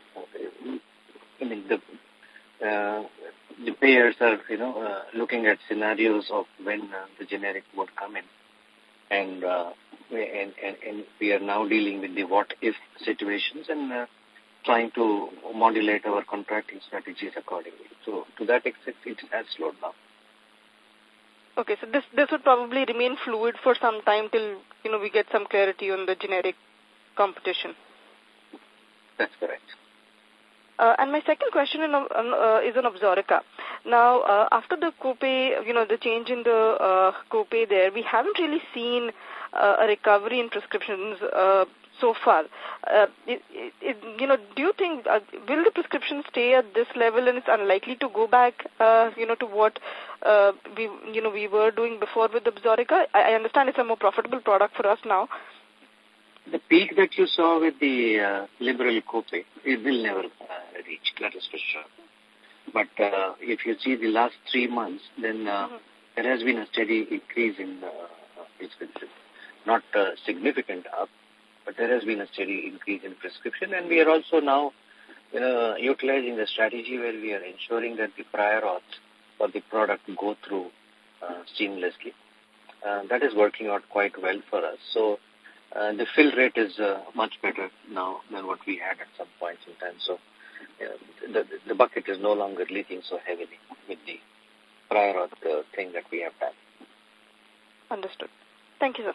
Speaker 5: I mean the uh, the payers are you know uh, looking at scenarios of when uh, the generic would come in, and, uh, and and and we are now dealing with the what if situations and uh, trying to modulate our contracting strategies accordingly. So to that extent, it has slowed down.
Speaker 16: Okay, so this this would probably remain fluid for some time till you know we get some clarity on the generic competition.
Speaker 5: That's correct.
Speaker 16: Uh, and my second question in, uh, is on Absorica. Now, uh, after the copay, you know, the change in the uh, copay there, we haven't really seen uh, a recovery in prescriptions uh, so far. Uh, it, it, you know, do you think, uh, will the prescription stay at this level and it's unlikely to go back, uh, you know, to what uh, we, you know, we were doing before with Absorica? I, I understand it's a more profitable product for us now.
Speaker 5: The peak that you saw with the uh, liberal copay, it will never uh, reach, that is for sure. But uh, if you see the last three months, then uh, mm-hmm. there has been a steady increase in uh, prescription. Not uh, significant up, but there has been a steady increase in prescription. And we are also now you know, utilizing the strategy where we are ensuring that the prior auths for the product go through uh, seamlessly. Uh, that is working out quite well for us. So, Uh, the fill rate is uh, much better now than what we had at some points in time. So uh, the, the bucket is no longer leaking so heavily with the prior auth uh, thing that we have done.
Speaker 16: Understood. Thank you, sir.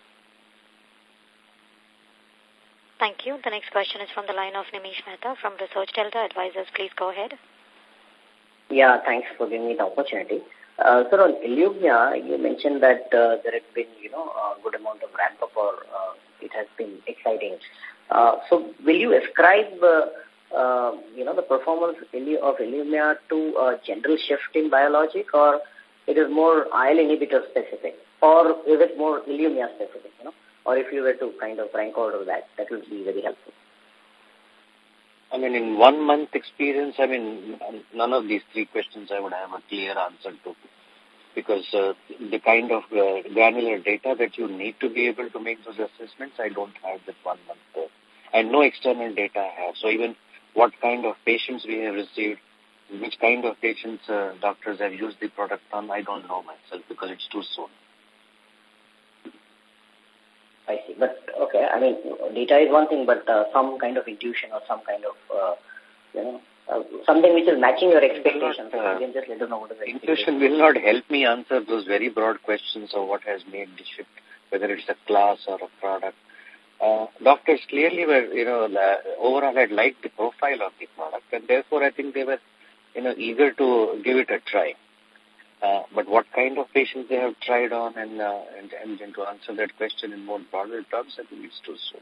Speaker 6: Thank you. The next question is from the line of Nimish Mehta from Research Delta Advisors. Please go ahead.
Speaker 17: Yeah, thanks for giving me the opportunity. Uh, sir, on Ilumya, you mentioned that uh, there has been, you know, a good amount of ramp-up or uh, it has been exciting. Uh, so will you ascribe, uh, uh, you know, the performance of Ilumya to a general shift in biologic, or it is more I L inhibitor specific, or is it more Ilumya specific, you know? Or if you were to kind of rank order that, that would be very helpful.
Speaker 5: I mean, in one month experience, I mean, none of these three questions I would have a clear answer to. Because uh, the kind of uh, granular data that you need to be able to make those assessments, I don't have that one month. Uh, and no external data I have. So even what kind of patients we have received, which kind of patients uh, doctors have used the product on, I don't know myself because it's too soon.
Speaker 17: I see. But, okay, I mean, data is one thing, but uh, some kind of intuition or some kind of, uh, you know, uh, something which is matching your expectations. Not, uh, you can just let us know what is the
Speaker 5: intuition will not help me answer those very broad questions of what has made the shift, whether it's a class or a product. Uh, doctors clearly were, you know, overall had liked the profile of the product, and therefore I think they were, you know, eager to give it a try. Uh, but what kind of patients they have tried on, and, uh, and, and, and to answer that question in more broader terms, I think it's too soon.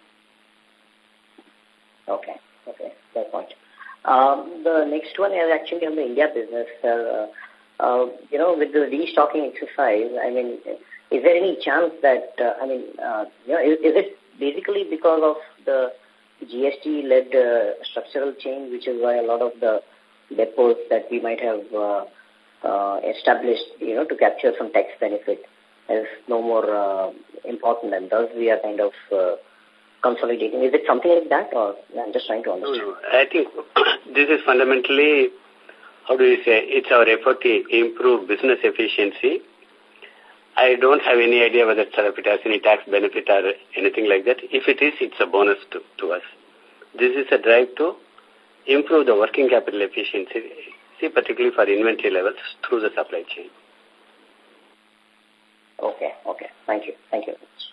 Speaker 17: Okay, okay, fair point. Um, the next one is actually on the India business. Uh, uh, you know, with the restocking exercise, I mean, is there any chance that, uh, I mean, uh, you know, is, is it basically because of the G S T-led uh, structural change, which is why a lot of the depots that we might have uh, uh, established, you know, to capture some tax benefit is no more uh, important, and thus we are kind of uh, consolidating. Is it something like that, or I'm just trying to understand?
Speaker 4: No, no. I think this is fundamentally, how do you say, it's our effort to improve business efficiency. I don't have any idea whether it has any tax benefit or anything like that. If it is, it's a bonus to, to us. This is a drive to improve the working capital efficiency, see, particularly for inventory levels through the supply chain.
Speaker 17: Okay, okay. Thank you. Thank you.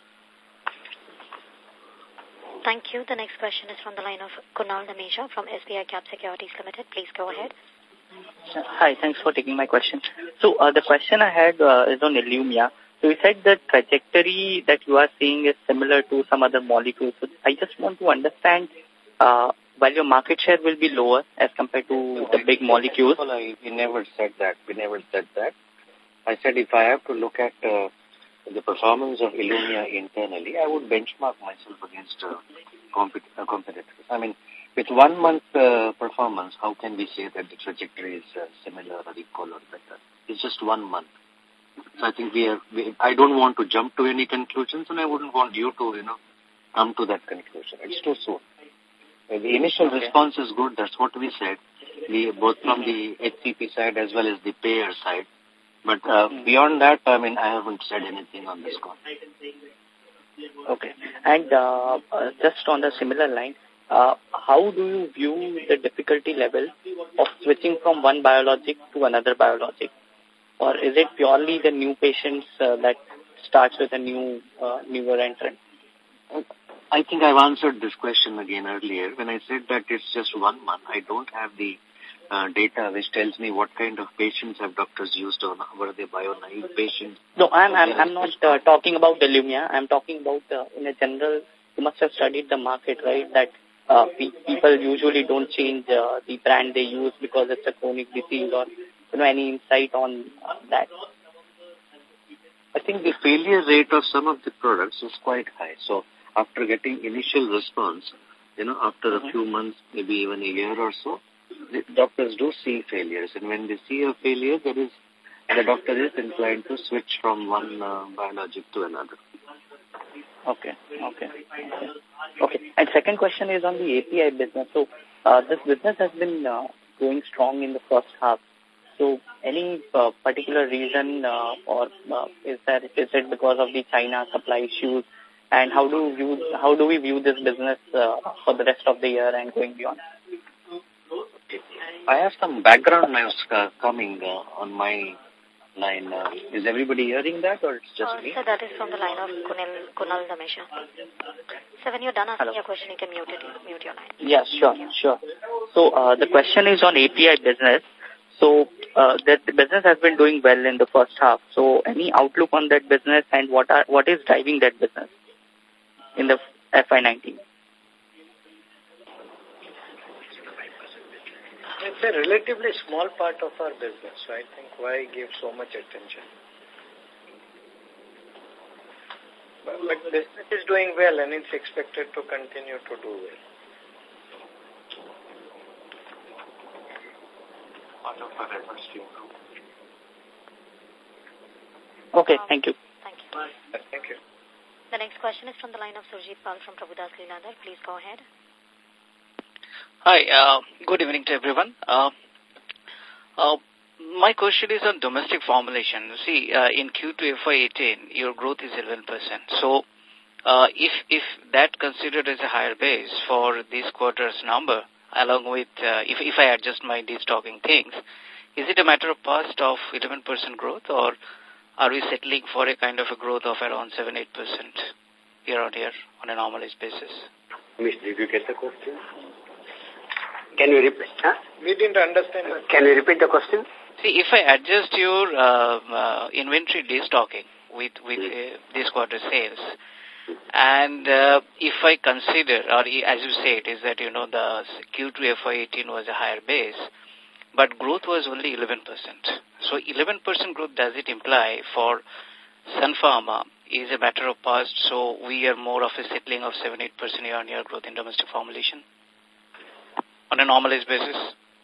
Speaker 6: Thank you. The next question is from the line of Kunal Dhamesha from S B I Cap Securities Limited. Please go ahead.
Speaker 18: Hi, thanks for taking my question. So uh, the question I had uh, is on Ilumya. So you said the trajectory that you are seeing is similar to some other molecules. So I just want to understand, uh, while your market share will be lower as compared to no, the big molecules.
Speaker 5: I, we never said that. We never said that. I said if I have to look at uh, the performance of Ilumya internally, I would benchmark myself against uh, compet uh, competitors. I mean, with one month uh, performance, how can we say that the trajectory is uh, similar or equal or better? It's just one month. So I think we are, we, I don't want to jump to any conclusions, and I wouldn't want you to, you know, come to that conclusion. It's too soon. Uh, the initial okay. response is good. That's what we said. We, both from the H C P side as well as the payer side. But uh, beyond that, I mean, I haven't said anything on this call.
Speaker 18: Okay. And uh, uh, just on the similar line, Uh, how do you view the difficulty level of switching from one biologic to another biologic? Or is it purely the new patients uh, that starts with a new, uh, newer entrant?
Speaker 5: I think I've answered this question again earlier. When I said that it's just one month, I don't have the uh, data which tells me what kind of patients have doctors used on, were they bio-naive patients?
Speaker 18: No, I'm, I'm, I'm not uh, talking about Ilumya. I'm talking about, uh, in a general, you must have studied the market, right, that Uh, pe people usually don't change uh, the brand they use because it's a chronic disease, or, you know, any insight on uh, that?
Speaker 5: I think the failure rate of some of the products is quite high. So after getting initial response, you know, after a few months, maybe even a year or so, the doctors do see failures. And when they see a failure, there is, the doctor is inclined to switch from one uh, biologic to another.
Speaker 18: Okay, okay, okay. Okay, and second question is on the A P I business. So, uh, this business has been uh, going strong in the first half. So, any uh, particular reason, uh, or uh, is that is it because of the China supply issues? And how do you how do we view this business uh, for the rest of the year and going beyond?
Speaker 5: I have some background noise uh, coming uh, on my line. Uh, is everybody hearing that, or it's just
Speaker 6: uh,
Speaker 5: me?
Speaker 6: Sir, that is from the line of Kunal, Kunal Dhamesha. So when you're done asking Hello. your question, you can mute it, mute your line.
Speaker 18: Yeah, sure, sure. So uh, the question is on A P I business. So uh, that the business has been doing well in the first half. So any outlook on that business, and what are what is driving that business in the F Y nineteen?
Speaker 2: It's a relatively small part of our business, so I think why give so much attention? But, but business is doing well, and it's expected to continue to do well.
Speaker 5: Part of our efforts to improve.
Speaker 18: Okay, thank you.
Speaker 6: Thank you.
Speaker 2: Thank you.
Speaker 6: The next question is from the line of Surjit Pal from Prabhudas Lilladher. Please go ahead.
Speaker 19: Hi, uh, good evening to everyone. Uh, uh, my question is on domestic formulation. See, uh, in Q two F Y eighteen, your growth is eleven percent. So, uh, if if that considered as a higher base for this quarter's number, along with, uh, if, if I adjust my destocking things, is it a matter of past of eleven percent growth, or are we settling for a kind of a growth of around seven to eight percent year on year on a normalized basis?
Speaker 4: Miss, did you get the question? Can you repeat? Huh?
Speaker 2: We didn't understand.
Speaker 4: Can you repeat the question?
Speaker 19: See, if I adjust your uh, uh, inventory destocking with, with uh, this quarter sales, and uh, if I consider, or as you said, is that, you know, the Q two F Y eighteen was a higher base, but growth was only eleven percent. So eleven percent growth, does it imply for Sun Pharma is a matter of past, so we are more of a settling of seven to eight percent year-on-year growth in domestic formulation on a normalized basis?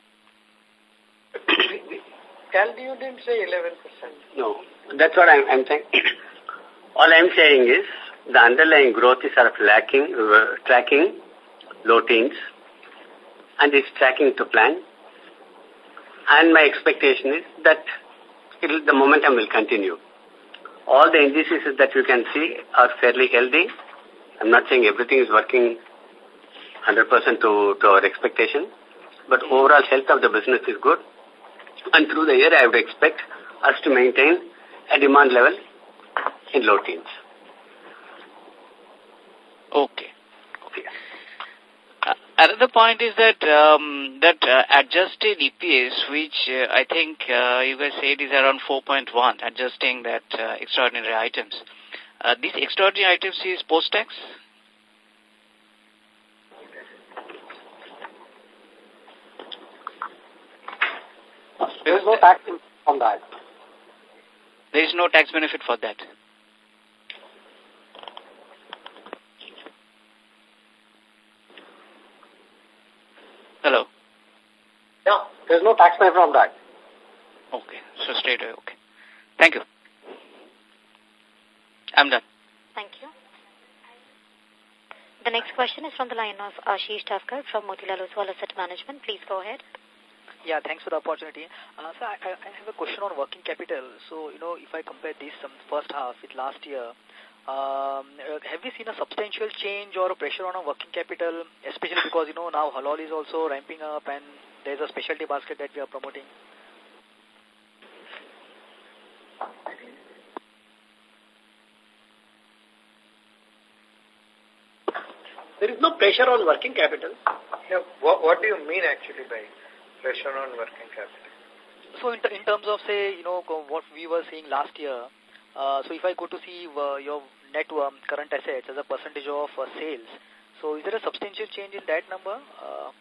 Speaker 2: Cal, you didn't say eleven percent.
Speaker 4: No, that's what I'm, I'm saying. All I'm saying is the underlying growth is sort of lacking, uh, tracking low teens, and it's tracking to plan. And my expectation is that it'll, the momentum will continue. All the indices that you can see are fairly healthy. I'm not saying everything is working one hundred percent to, to our expectation, but overall health of the business is good. And through the year, I would expect us to maintain a demand level in low teens.
Speaker 19: Okay. Okay. Uh, another point is that um, that uh, adjusted E P S, which uh, I think uh, you guys said is around four point one, adjusting that uh, extraordinary items. Uh, these extraordinary items is post-tax?
Speaker 11: There is no tax on that.
Speaker 19: There is no tax benefit for that. Hello?
Speaker 11: Yeah, there is no tax benefit on that.
Speaker 19: Okay, so straight away, okay. Thank you. I'm done.
Speaker 6: Thank you. The next question is from the line of Ashish Tavkar from Motilal Oswal Asset Management. Please go ahead.
Speaker 20: Yeah, thanks for the opportunity. Uh, so I, I have a question on working capital. So, you know, if I compare this um, first half with last year, um, have we seen a substantial change or a pressure on our working capital, especially because, you know, now Halol is also ramping up and there's a specialty basket that we are promoting?
Speaker 3: There is no pressure on working capital.
Speaker 2: Yeah, what, what do you mean actually by pressure on working capital?
Speaker 20: So in, in terms of, say, you know, what we were seeing last year, uh, so if I go to see uh, your net um, current assets as a percentage of uh, sales, so is there a substantial change in that number? Uh,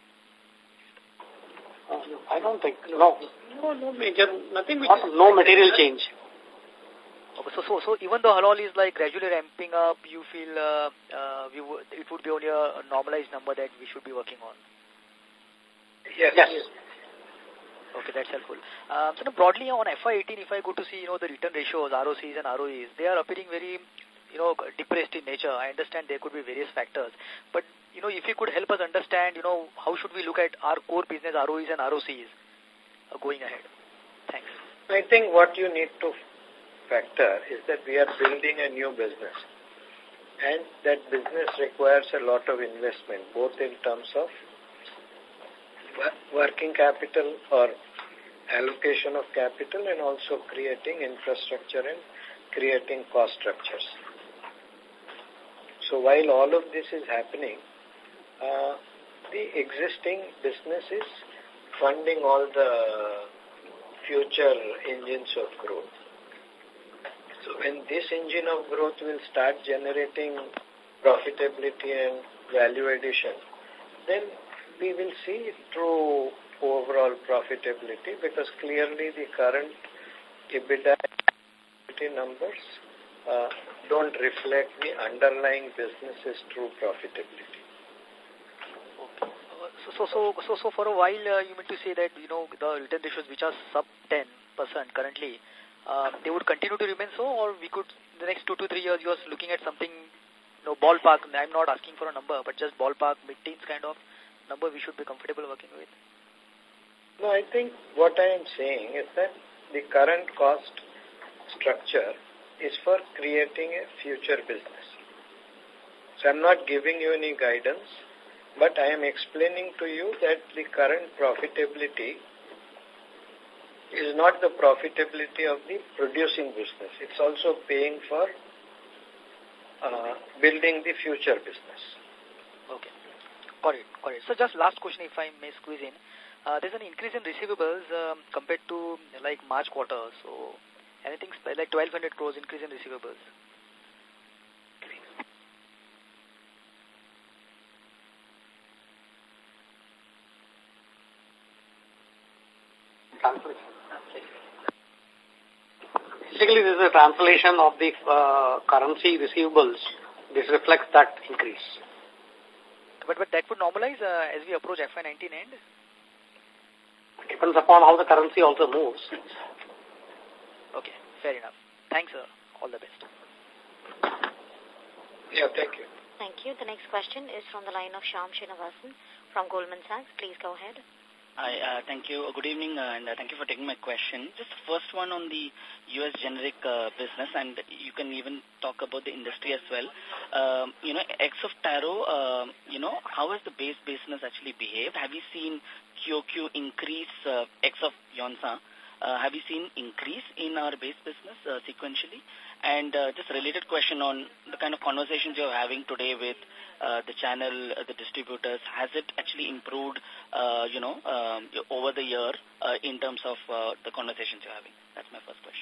Speaker 11: uh, I don't think, no.
Speaker 3: No, no major, nothing.
Speaker 11: Not, no material change.
Speaker 20: Okay, so, so, so even though Halol is like gradually ramping up, you feel uh, uh, we w it would be only a normalized number that we should be working on?
Speaker 2: Yes.
Speaker 11: Yes.
Speaker 20: Okay, that's helpful. Um, so broadly on F Y eighteen, if I go to see, you know, the return ratios, R O Cs and R O Es, they are appearing very, you know, depressed in nature. I understand there could be various factors. But, you know, if you could help us understand, you know, how should we look at our core business R O Es and R O Cs uh, going ahead? Thanks.
Speaker 2: I think what you need to factor is that we are building a new business. And that business requires a lot of investment, both in terms of working capital or allocation of capital and also creating infrastructure and creating cost structures. So while all of this is happening, uh, the existing business is funding all the future engines of growth. So when this engine of growth will start generating profitability and value addition, then we will see through overall profitability, because clearly the current EBITDA numbers uh, don't reflect the underlying business's true profitability.
Speaker 20: Okay. So, so, so, so for a while, uh, you meant to say that, you know, the return ratios which are sub ten percent currently, uh, they would continue to remain so, or we could, the next two to three years, you are looking at something, you know, ballpark, I'm not asking for a number, but just ballpark, mid-teens kind of number we should be comfortable working with?
Speaker 2: No, I think what I am saying is that the current cost structure is for creating a future business. So I'm not giving you any guidance But I am explaining to you that the current profitability is not the profitability of the producing business. It's also paying for uh, building the future business.
Speaker 20: Okay. Got it. Got it. So just last question, if I may squeeze in. Uh, there's an increase in receivables um, compared to like March quarter. So anything like twelve hundred crores increase in receivables.
Speaker 11: Basically, this is a translation of the uh, currency receivables. This reflects that increase.
Speaker 20: But, but that would normalize uh, as we approach F Y nineteen end?
Speaker 11: Depends upon how the currency also moves.
Speaker 20: Okay, fair enough. Thanks, sir. All the best.
Speaker 2: Yeah, thank you.
Speaker 6: Thank you. The next question is from the line of Shyam Srinivasan from Goldman Sachs. Please go ahead.
Speaker 21: Hi, uh, thank you. Good evening, uh, and uh, thank you for taking my question. Just the first one on the U S generic uh, business, and you can even talk about the industry as well. Um, you know, X of Taro, uh, you know, how has the base business actually behaved? Have you seen Q O Q increase, uh, X of Yonsa? Uh, have you seen increase in our base business uh, sequentially? And uh, just a related question on the kind of conversations you're having today with uh, the channel, uh, the distributors. Has it actually improved, uh, you know, um, over the year uh, in terms of uh, the conversations you're having? That's my first question.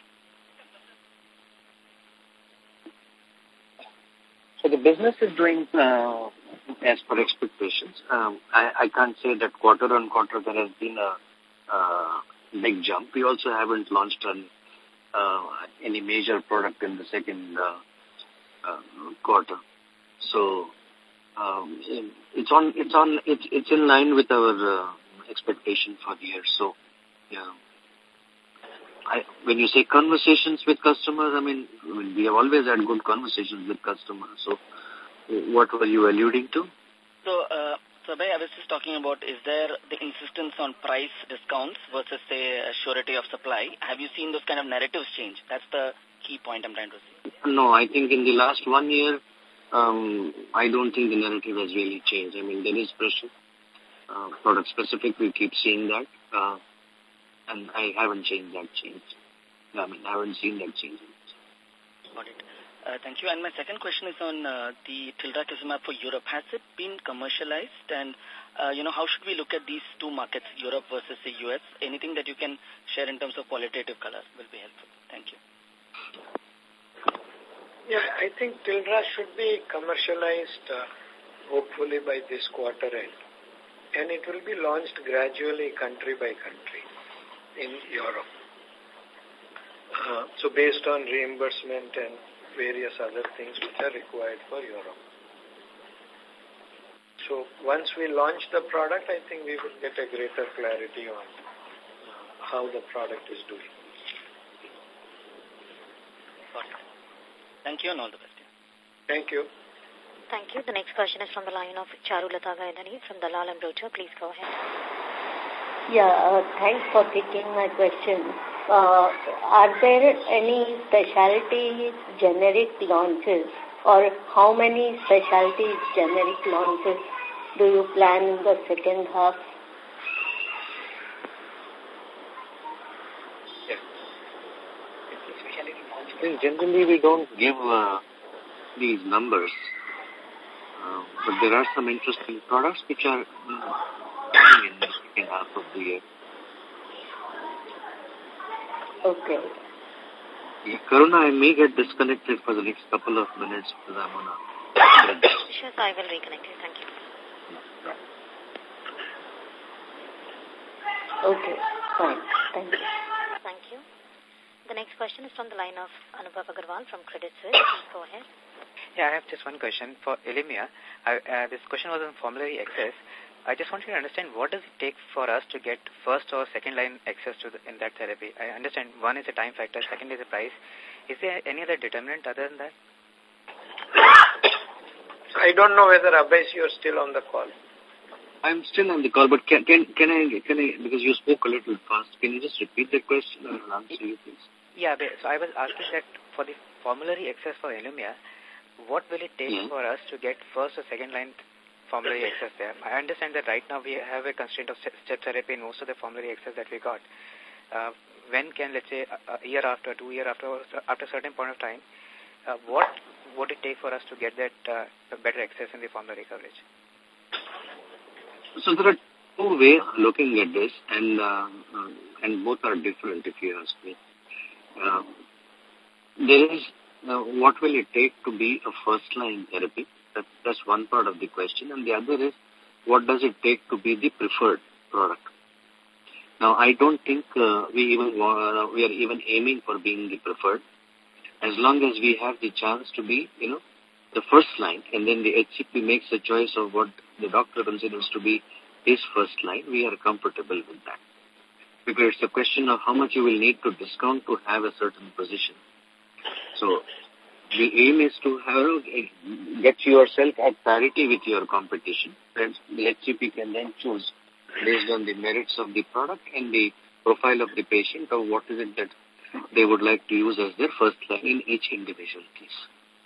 Speaker 5: So the business is doing uh, as per expectations. Um, I, I can't say that quarter on quarter there has been a uh, big jump. We also haven't launched an Uh, any major product in the second uh, uh, quarter, so um, it's on. It's on. It's it's in line with our uh, expectation for the year. So, yeah. I, when you say conversations with customers, I mean, I mean we have always had good conversations with customers. So, what were you alluding to?
Speaker 21: So. Uh So, Abhay, I was just talking about, is there the insistence on price discounts versus, say, a surety of supply? Have you seen those kind of narratives change? That's the key point I'm trying to say.
Speaker 5: No, I think in the last one year, um, I don't think the narrative has really changed. I mean, there is pressure. Uh, product specific, we keep seeing that. Uh, and I haven't changed that change. I mean, I haven't seen that change.
Speaker 21: Got it. Uh, thank you. And my second question is on uh, the Tildrakizumab for Europe. Has it been commercialized? And, uh, you know, how should we look at these two markets, Europe versus the U S? Anything that you can share in terms of qualitative color will be helpful. Thank you.
Speaker 2: Yeah, I think Tildra should be commercialized uh, hopefully by this quarter end. And it will be launched gradually country by country in Europe. Uh, so based on reimbursement and various other things which are required for Europe. So once we launch the product, I think we will get a greater clarity on how the product is doing.
Speaker 21: Thank you and all the best.
Speaker 2: Thank you.
Speaker 6: Thank you. The next question is from the line of Charulata Gaidani from Dalal and Broacha. Please go ahead.
Speaker 22: Yeah, uh, thanks for taking my question. Uh, are there any specialty generic launches, or how many specialty generic launches do you plan in the second half?
Speaker 5: Yes. Generally, we don't give uh, these numbers, uh, but there are some interesting products which are coming in the second half of the year.
Speaker 22: Okay.
Speaker 5: Yeah, Karuna, I may get disconnected for the next couple of minutes because I'm on a...
Speaker 6: Sure, I will reconnect you. Thank you.
Speaker 22: Okay, fine. Thank you.
Speaker 6: Thank you. The next question is from the line of Anubhav Agarwal from Credit Suisse. Please go ahead.
Speaker 10: Yeah, I have just one question for Ilumya. I, uh, this question was on formulary access. I just want you to understand, what does it take for us to get first or second line access to the, in that therapy? I understand one is a time factor, second is a price. Is there any other determinant other than that?
Speaker 2: I don't know whether Abhay, you're still on the call.
Speaker 5: I'm still on the call, but can, can, can I, can I, because you spoke a little fast, can you just repeat the question and I'll answer you, please?
Speaker 10: Yeah, so I was asking that for the formulary access for Ilumya, what will it take yeah. for us to get first or second line formulary access there. I understand that right now we have a constraint of step therapy in most of the formulary access that we got. Uh, when can, let's say, a, a year after, two year after, after a certain point of time, uh, what would it take for us to get that uh, better access in the formulary coverage?
Speaker 7: So there are two ways of looking at this, and uh, uh, and both are different, if you ask me. Uh, there is uh, what will it take to be a first-line therapy? That's, that's one part of the question, and the other is what does it take to be the preferred product? Now, I don't think uh, we even uh, we are even aiming for being the preferred. As long as we have the chance to be, you know, the first line, and then the H C P makes a choice of what the doctor considers to be his first line, we are comfortable with that. Because it's a question of how much you will need to discount to have a certain position. So, the aim is to have, get yourself at parity with your competition. And the H C P can then choose based on the merits of the product and the profile of the patient or what is it that they would like to use as their first line in each individual case.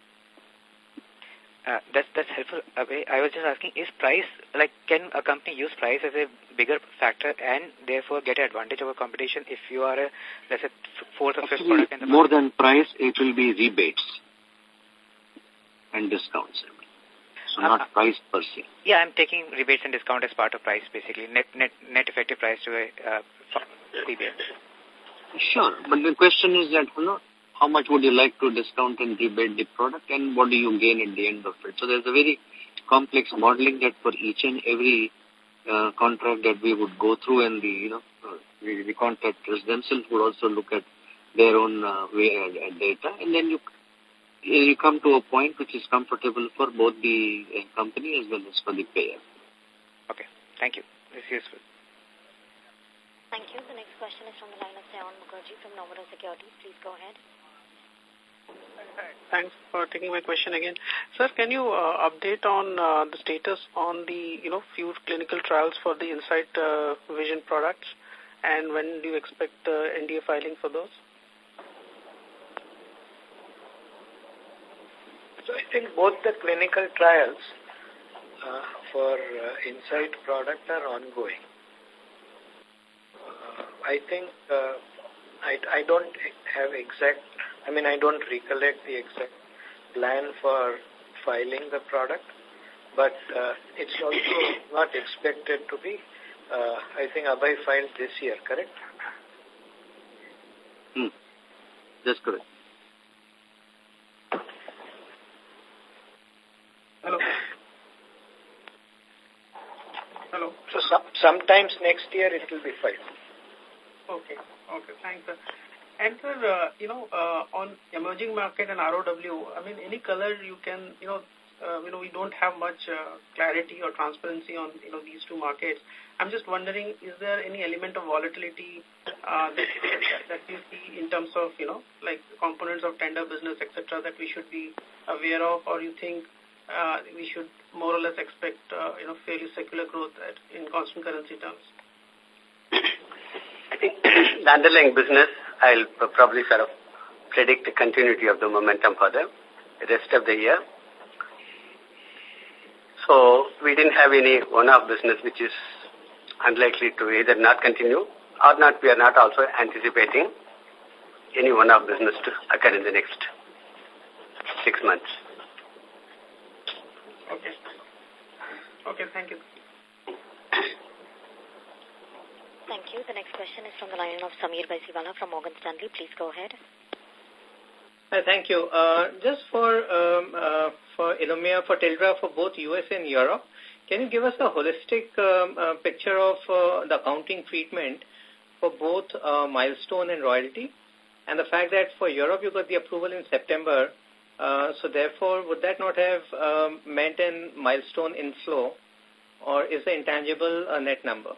Speaker 10: Uh, that's, that's helpful. Okay. I was just asking, is price, like, can a company use price as a bigger factor and therefore get an advantage over competition if you are a, let's say, fourth or fifth product in the market?
Speaker 7: More than price, it will be rebates and discounts. So not uh, price per se.
Speaker 10: Yeah, I'm taking rebates and discount as part of price, basically. Net net net effective price to a uh, rebate.
Speaker 7: Sure, but the question is that, you know, how much would you like to discount and rebate the product and what do you gain at the end of it? So there's a very complex modeling that for each and every uh, contract that we would go through, and the, you know, uh, the, the contractors themselves would also look at their own uh, way, uh, data, and then you you come to a point which is comfortable for both the uh, company as well as for the payer.
Speaker 10: Okay. Thank you. This is useful.
Speaker 6: Thank you. The next question is from the line of Sayan Mukherjee from Nomura Securities. Please go ahead.
Speaker 13: Thanks for taking my question again. Sir, can you uh, update on uh, the status on the, you know, few clinical trials for the Insight uh, Vision products, and when do you expect the uh, N D A filing for those?
Speaker 2: So I think both the clinical trials uh, for uh, Insight product are ongoing. Uh, I think uh, I, I don't have exact, I mean I don't recollect the exact plan for filing the product, but uh, it's also not expected to be, uh, I think Abhay filed this year, correct?
Speaker 7: Hmm. That's correct.
Speaker 13: Hello. Hello.
Speaker 2: So some, sometimes next year it will be filed.
Speaker 13: Okay. Okay. Thanks, sir. And sir, uh, you know, uh, on emerging market and R O W, I mean, any color you can, you know, uh, you know, we don't have much uh, clarity or transparency on, you know, these two markets. I'm just wondering, is there any element of volatility uh, that, that you see in terms of, you know, like components of tender business, et cetera, that we should be aware of, or you think Uh, we should more or less expect, uh, you know, fairly secular growth at, in constant currency terms?
Speaker 4: I think the underlying business, I'll probably sort of predict the continuity of the momentum for the rest of the year. So we didn't have any one-off business which is unlikely to either not continue or not. We are not also anticipating any one-off business to occur in the next six months.
Speaker 13: Okay. Okay, thank you.
Speaker 6: Thank you. The next question is from the line of Sameer Baisiwala from Morgan Stanley. Please go ahead.
Speaker 14: Hi, thank you. Uh, just for um, uh, for Ilumya, for Tilra, for both U S and Europe, can you give us a holistic um, uh, picture of uh, the accounting treatment for both uh, milestone and royalty? And the fact that for Europe you got the approval in September, Uh, so therefore, would that not have um, meant a milestone inflow, or is the intangible a net number?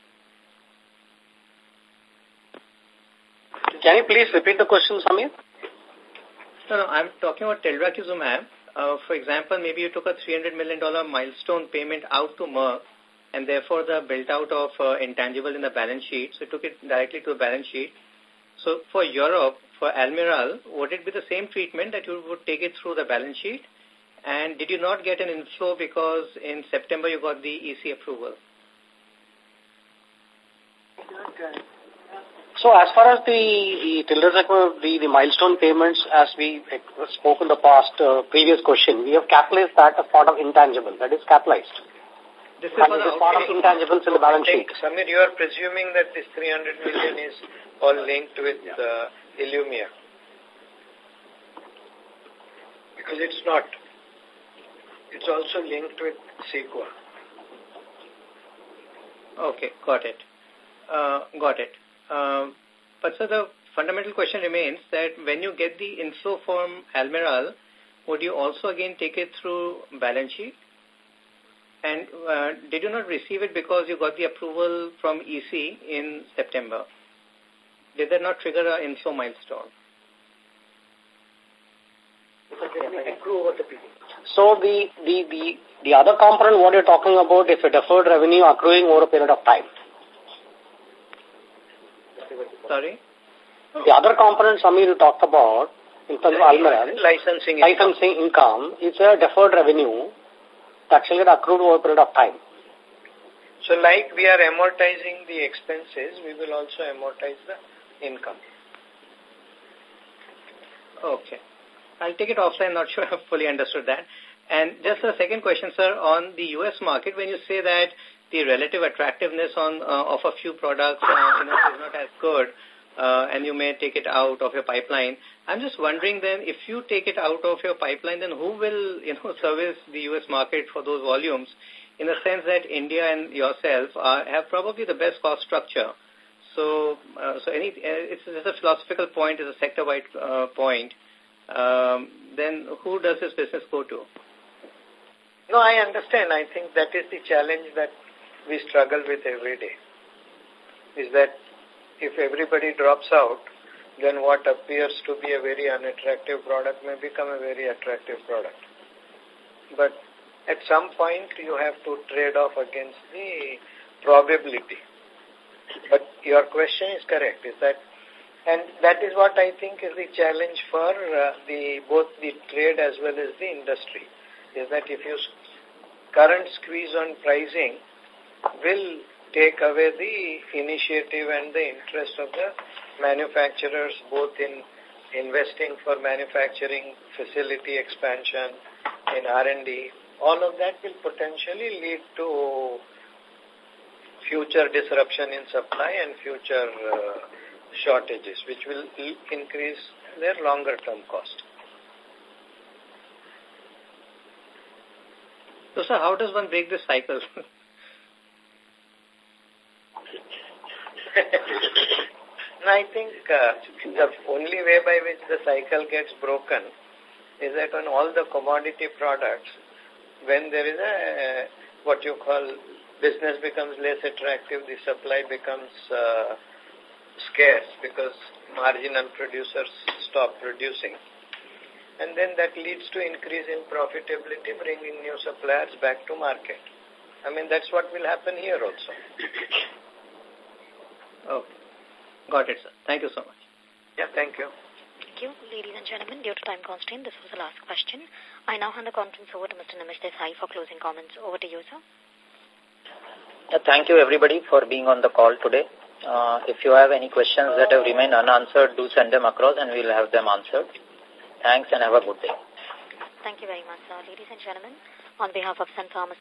Speaker 11: Can you please repeat the question, Samir?
Speaker 14: No, no, I'm talking about Telrakizumab. Uh, for example, maybe you took a three hundred million dollars milestone payment out to Merck, and therefore the built out of uh, intangible in the balance sheet, so you took it directly to the balance sheet. So for Europe, for Almirall, would it be the same treatment that you would take it through the balance sheet And did you not get an inflow because in September you got the E C approval?
Speaker 11: So as far as the the, the, the milestone payments, as we spoke in the past uh, previous question, we have capitalized that as part of intangible. That is capitalized.
Speaker 14: This is,
Speaker 11: and this is part of intangibles in the balance sheet.
Speaker 2: Samir, you are presuming that this three hundred million is all linked with uh, Illumia. Because it's not. It's also linked with Sequa.
Speaker 14: Okay, got it. Uh, got it. Um, but so the fundamental question remains that when you get the inflow from Almirall, would you also again take it through balance sheet? And uh, did you not receive it because you got the approval from E C in September? Did that not trigger an inflow milestone?
Speaker 11: So the, the, the, the other component what you're talking about is a deferred revenue accruing over a period of time.
Speaker 14: Sorry?
Speaker 11: The other component, Samir, you talked about, in terms of Almirall,
Speaker 2: licensing,
Speaker 11: licensing income, is a deferred revenue that shall get accrued over a period of time.
Speaker 2: So like we are amortizing the expenses, we will also amortize the income.
Speaker 14: Okay. I'll take it offline, not sure I've fully understood that. And just a second question, sir, on the U S market, when you say that the relative attractiveness on uh, of a few products uh, you know, is not as good, uh, and you may take it out of your pipeline, I'm just wondering then, if you take it out of your pipeline, then who will you know service the U S market for those volumes, in the sense that India and yourself are, have probably the best cost structure. So, uh, so any uh, it's just a philosophical point, it's a sector-wide uh, point. Um, then who does this business go to?
Speaker 2: No, I understand. I think that is the challenge that we struggle with every day, is that if everybody drops out, then what appears to be a very unattractive product may become a very attractive product. But at some point, you have to trade off against the probability. But your question is correct, is that, and that is what I think is the challenge for uh, the both the trade as well as the industry, is that if you current squeeze on pricing will take away the initiative and the interest of the manufacturers, both in investing for manufacturing, facility expansion, in R and D. All of that will potentially lead to future disruption in supply and future uh, shortages, which will increase their longer-term cost.
Speaker 14: So, sir, how does one break this cycle?
Speaker 2: I think uh, the only way by which the cycle gets broken is that on all the commodity products, when there is a, uh, what you call, business becomes less attractive, the supply becomes uh, scarce because marginal producers stop producing. And then that leads to increase in profitability, bringing new suppliers back to market. I mean, that's what will happen here also.
Speaker 14: Okay. Got it, sir. Thank you so much.
Speaker 2: Yeah, thank you.
Speaker 6: Thank you. Ladies and gentlemen, due to time constraint, this was the last question. I now hand the conference over to Mister Nimish Desai for closing comments. Over to you, sir.
Speaker 1: Yeah, thank you, everybody, for being on the call today. Uh, if you have any questions that have remained unanswered, do send them across and we'll have them answered. Thanks and have a good day.
Speaker 6: Thank you very much, sir. Ladies and gentlemen, on behalf of Sun Pharma